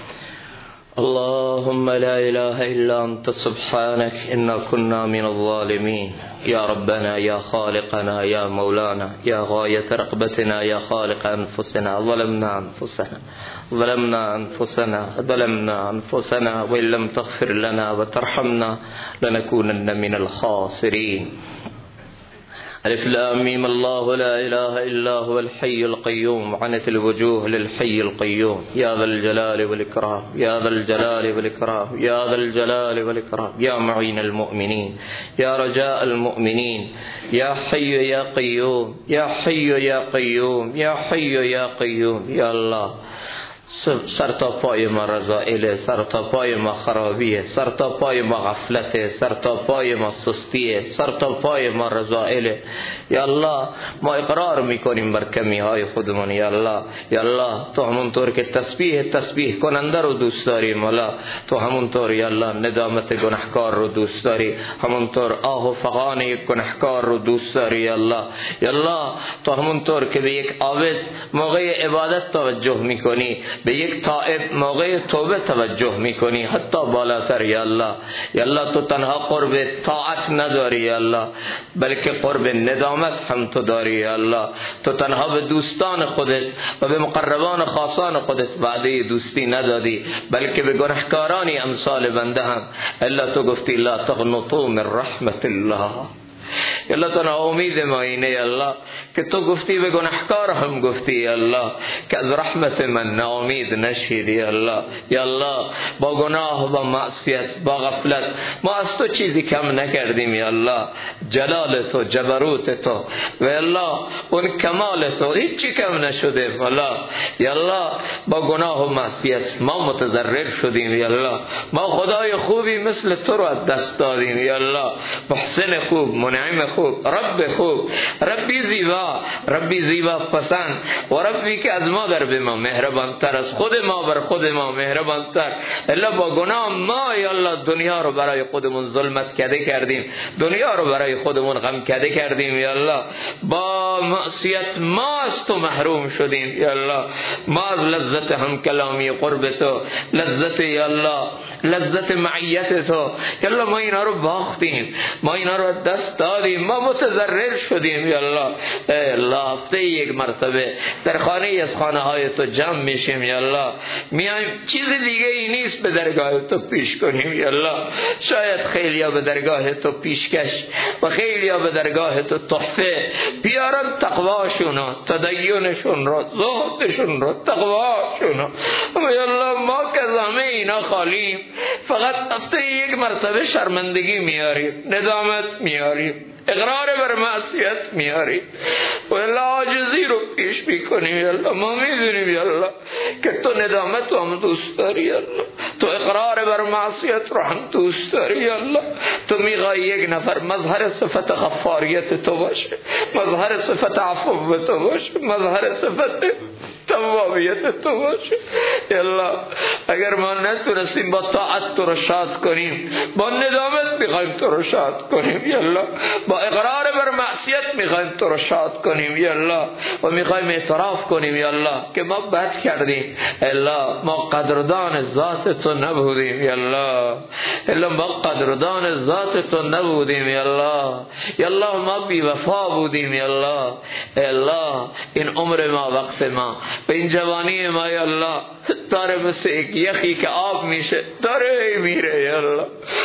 اللهم لا إله إلا أنت سبحانك إنا كنا من الظالمين. يا ربنا يا خالقنا يا مولانا يا غاية رغبتنا يا خالق أنفسنا، ظلمنا أنفسنا وإن لم تغفر لنا وترحمنا لنكونن من الخاسرين. ألف لام ميم. الله لا إله إلا هو الحي القيوم، عنت الوجوه للحي القيوم. يا ذا الجلال والإكرام، يا ذا الجلال والإكرام، يا ذا الجلال والإكرام، يا معين المؤمنين، يا رجاء المؤمنين، يا حي يا قيوم، يا حي يا قيوم، يا حي يا قيوم. يا الله سر تا پای ما رذائله، سر تا پای ما خرابیه، سر تا پای ما غفلته، سر تا پای ما سستیه، سر تا پای ما رذائله. یا الله ما اقرار میکنیم بر کمی های خودمون. یا الله، یا الله تو همونطور که تسبیح کننده رو دوست داری مولا، تو همونطور یا الله ندامت گناهکار رو دوست داری، همونطور آه و فغان یک گناهکار رو دوست داری. یا الله، یا الله تو همونطور که به یک عابد موقع عبادت توجه میکنی، به یک تائب موقع توبه توجه میکنی، حتی بالاتر. یا الله، یا الله تو تنها قرب طاعت نداری یا الله، بلکه قرب ندامت هم تو داری. یا الله تو تنها به دوستان خودت و به مقربان خاصان خودت وعده دوستی ندادی، بلکه به گناهکارانی امثال بنده هم. الا تو گفتی لا تقنطوا من رحمت الله. یا الله تو امید ما اینه یا الله که تو گفتی به گناهکار هم گفتی یا الله که از رحمت من ناامید نشید. یا الله، یا الله با گناه، با معصیت، با غفلت ما از تو چیزی کم نکردیم. یا الله جلال تو، جبروت تو و یا الله اون کمال تو هیچی کم نشده مولا. یا الله با گناه و معصیت ما متضرر شدیم. یا الله ما خدای خوبی مثل تو رو از دست دادیم. یا الله محسن خوب، منعم خوب، رب خوب، ربی زیبا پسند و ربی که از ما در به ما مهربان تر، از خود ما بر خود ما مهربان تر. الا با گناه ما یا الله دنیا رو برای خودمون ظلمت کده کردیم، دنیا رو برای خودمون غم کده کردیم. یا الله با معصیت ما از تو محروم شدیم. یا الله ما از لذت هم کلامی قرب تو، لذت یا الله لذت معیت تو یا الله ما اینا رو باختیم، ما اینا رو دست دادیم، ما متضرر شدیم. یا الله ای الله هفته یک مرتبه در خانه از خانه های تو جمع میشیم. یا الله میایم چیز دیگه ای نیست به درگاه تو پیش کنیم. یا الله شاید خیلیا به درگاه تو پیشکش و خیلیا به درگاه تو تحفه بیارن تقواشون و تدینشون رو، زهدشون رو، تقواشون رو. اما یا الله ما که همه اینا خالیم، فقط هفته یک مرتبه شرمندگی میاریم، ندامت میاریم، اقرار بر معصیت میاری و الله عاجزی رو پیش میکنیم. یا الله ما میدونیم یا الله که تو ندامت رو هم دوست داری. یا الله تو اقرار بر معصیت رو هم دوست داری. یا الله تو میخوای یک نفر مظهر صفت غفاریت تو باشه، مظهر صفت عفو تو باشه، مظهر صفت توابیت تو باشه. یا الله اگر ما نتونستیم با طاعت تو رو شاد کنیم، با ندامت میخوایم تو رو شاد کنیم. یا الله با اقرار بر معصیت میخوایم تو رو شاد کنیم. یا الله و میخوایم اعتراف کنیم یا الله که ما بد کردیم. الله ما قدردان ذات تو نبودیم. یا الله الله ما قدردان ذات تو نبودیم. یا الله یا الله ما بی وفا بودیم. یا الله الله این عمر ما، وقت ما، به این جوانی ما یا الله داره مثل یک یخی که آب میشه داره میره. یا الله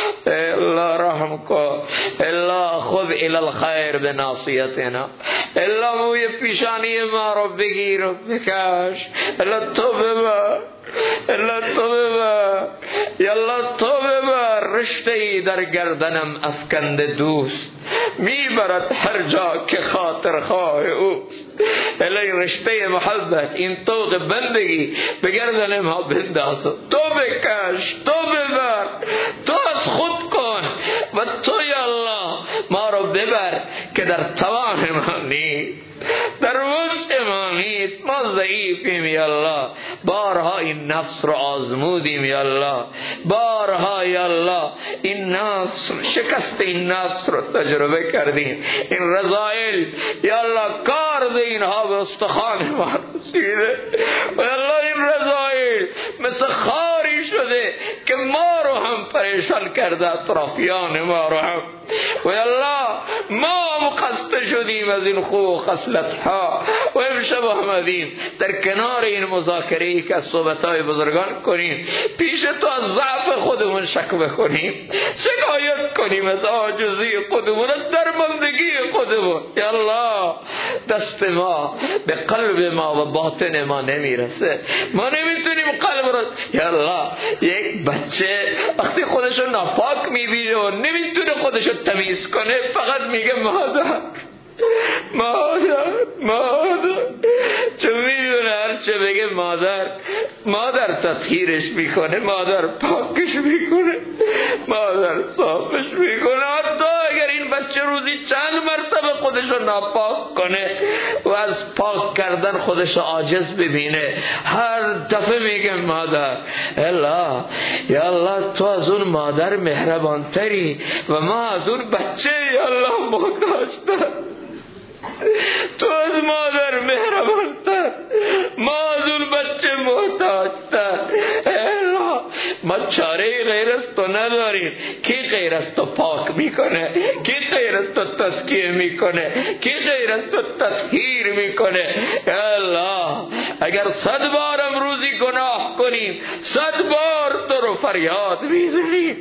الله رحم کن. الله خذ الى الخير بناصیتنا. الله موی پیشانی ما رو بگیر و بکش. الله تو ببر، الله تو ببر. یا الله تو ببر. رشته‌ای در گردنم افکنده دوست میبرد هر جا که خاطر خواه اوست. الهی رشته محبت، این طوق بندگی به گردن ما بنداز، تو بکش، تو ببر، تو از خود کن و تو یا الله ما رو ببر که در توان ما نیست، در وسع ما نیست، ما ضعیفیم. یا الله بارها این نفس رو آزمودیم. یا الله بارها یا الله این نفس، شکست این نفس رو تجربه کردیم. این رضایل یا الله کار به اینها به استخوان ما رسیده و الله این رضایل مثل خاری شده که ما رو هم پریشان کرده، اطرافیان ما رو هم. و الله ما هم خسته شدیم از این خوب و خصلت ها و امشب آمدیم در کنار این مذاکره‌ای که از صحبت‌های بزرگان کنیم، پیش تو از ضعف خودمون شکوه کنیم، شکایت کنیم از عاجزی خودمون، از درماندگی خودمون. یا الله دست ما به قلب ما و باطن ما نمیرسه، ما نمیتونیم قلب رو. یا الله یک بچه وقتی خودشو ناپاک میبینه و نمیتونه خودشو تمیز کنه، فقط میگه مادر مادر چون میدونه هر چه بگه مادر تطهیرش میکنه، مادر پاکش میکنه، مادر صافش میکنه. حتی اگر این بچه روزی چند مرتبه خودشو ناپاک کنه و از پاک کردن خودشو عاجز ببینه، هر دفعه میگه مادر الله، یا الله تو از اون مادر مهربانتری و ما از اون بچه یا الله محتاج‌تر. تو از مادر مهربانتر، ما از اون بچه محتاج‌تر. الله ما چاره غیر از تو نداریم. کی غیر از تو پاک میکنه؟ کی غیر از تو تزکیه میکنه؟ کی غیر از تو تطهیر میکنه؟ الله اگر 100 بارم روزی گناه کنیم 100 بار تو رو فریاد میزنیم.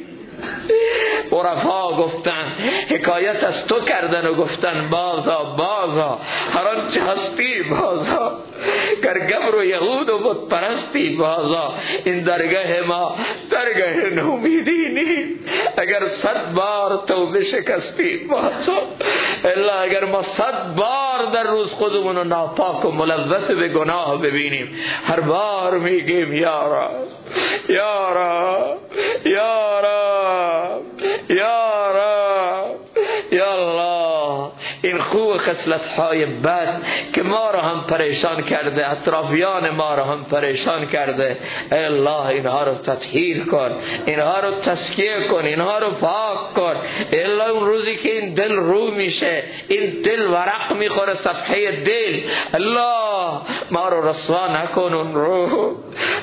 عرفا گفتن، حکایت از تو کردن و گفتن بازا هر آنچه هستی بازا، گر گبر و یهود و بت پرستی بازا. این درگاه ما درگاه نومیدی نیست. اگر 100 بار توبه شکستی بازا. الا اگر ما 100 بار در روز خودمونو ناپاک و ملوث به گناه ببینیم، هر بار میگیم یا رب یا رب یا رب یا رب یا الله. این خوب خصلت‌های بد که ما را هم پریشان کرده، اطرافیان ما را هم پریشان کرده، ای الله اینها رو تطهیر کن، اینها رو تزکیه کن، اینها رو پاک کن. ای الله اون روزی که این دل رو میشه، این دل ورق میخوره صفحه دل، الله ما رو رسوا نکن اون رو،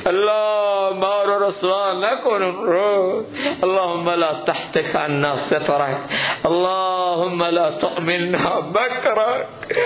الله ما رو رسوا نکن اون رو. اللهم لا تحتك عنا سترك، اللهم لا تؤمننا مكرك،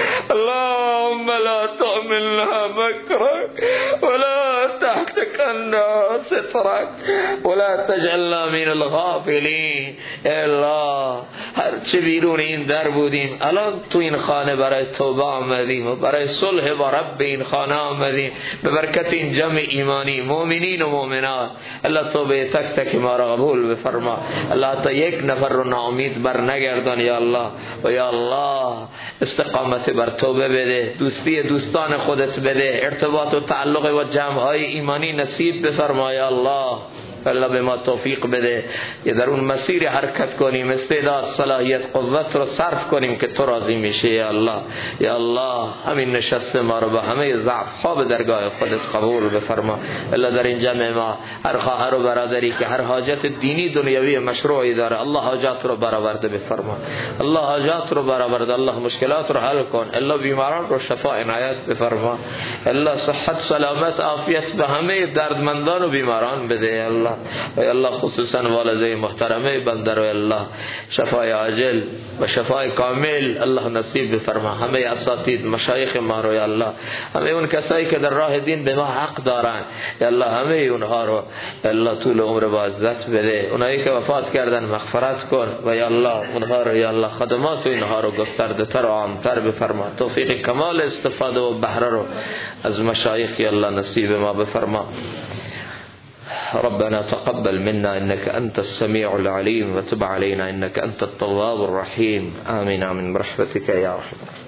اللهم لا تؤمننا مكرك ولا تحتك عنا سترك ولا تجعلنا من الغافلين. الله هر چه بیرون این در بودیم، الان تو این خانه برای توبه آمدیم و برای صلح با رب این خانه آمدیم، به برکت این جمع ایمانی مؤمنین و مؤمنات. الله توبه تک تک ما را قبول بفرما. الله تا یک نفر رو ناامید بر نگردان یا الله. و یا الله استقامت بر توبه بده، دوستی دوستان خودت بده، ارتباط و تعلق و جمعهای ایمانی نصیب بفرما یا الله. الله به ما توفیق بده که در اون مسیر حرکت کنیم، استعداد صلاحیت قوت رو صرف کنیم که تو راضی میشه یا الله. یا الله همین نشست ما رو به همه ضعف ها به درگاه خودت قبول بفرما. الله در این جمع ما هر خواهر و برادری که هر حاجت دینی دنیوی مشروعی داره، الله حاجات رو برآورده بفرما، الله حاجات رو برآورده، الله مشکلات رو حل کن، الله بیماران رو شفا عنایت بفرما، الله صحت سلامت عافیت به همه دردمندان و بیماران بده الله. و الله خصوصا والده محترمه بنده رو الله شفای عاجل و شفای کامل الله نصیب بفرما. همه اساتید مشایخ ما رو یا الله، همه اون کسایی که در راه دین به ما حق دارن یا الله، همه اونها رو الله طول عمر و عزت بده. اونایی که وفات کردن مغفرت کن و یا الله اونها رو یا الله خدمات اینها رو گسترده تر و عامتر بفرما. توفیق کمال استفاده و بهره رو از مشایخ یا الله نصیب ما بفرما. ربنا تقبل منا إنك أنت السميع العليم وتب علينا إنك أنت التواب الرحيم. آمين آمين برحمتك يا رحمن.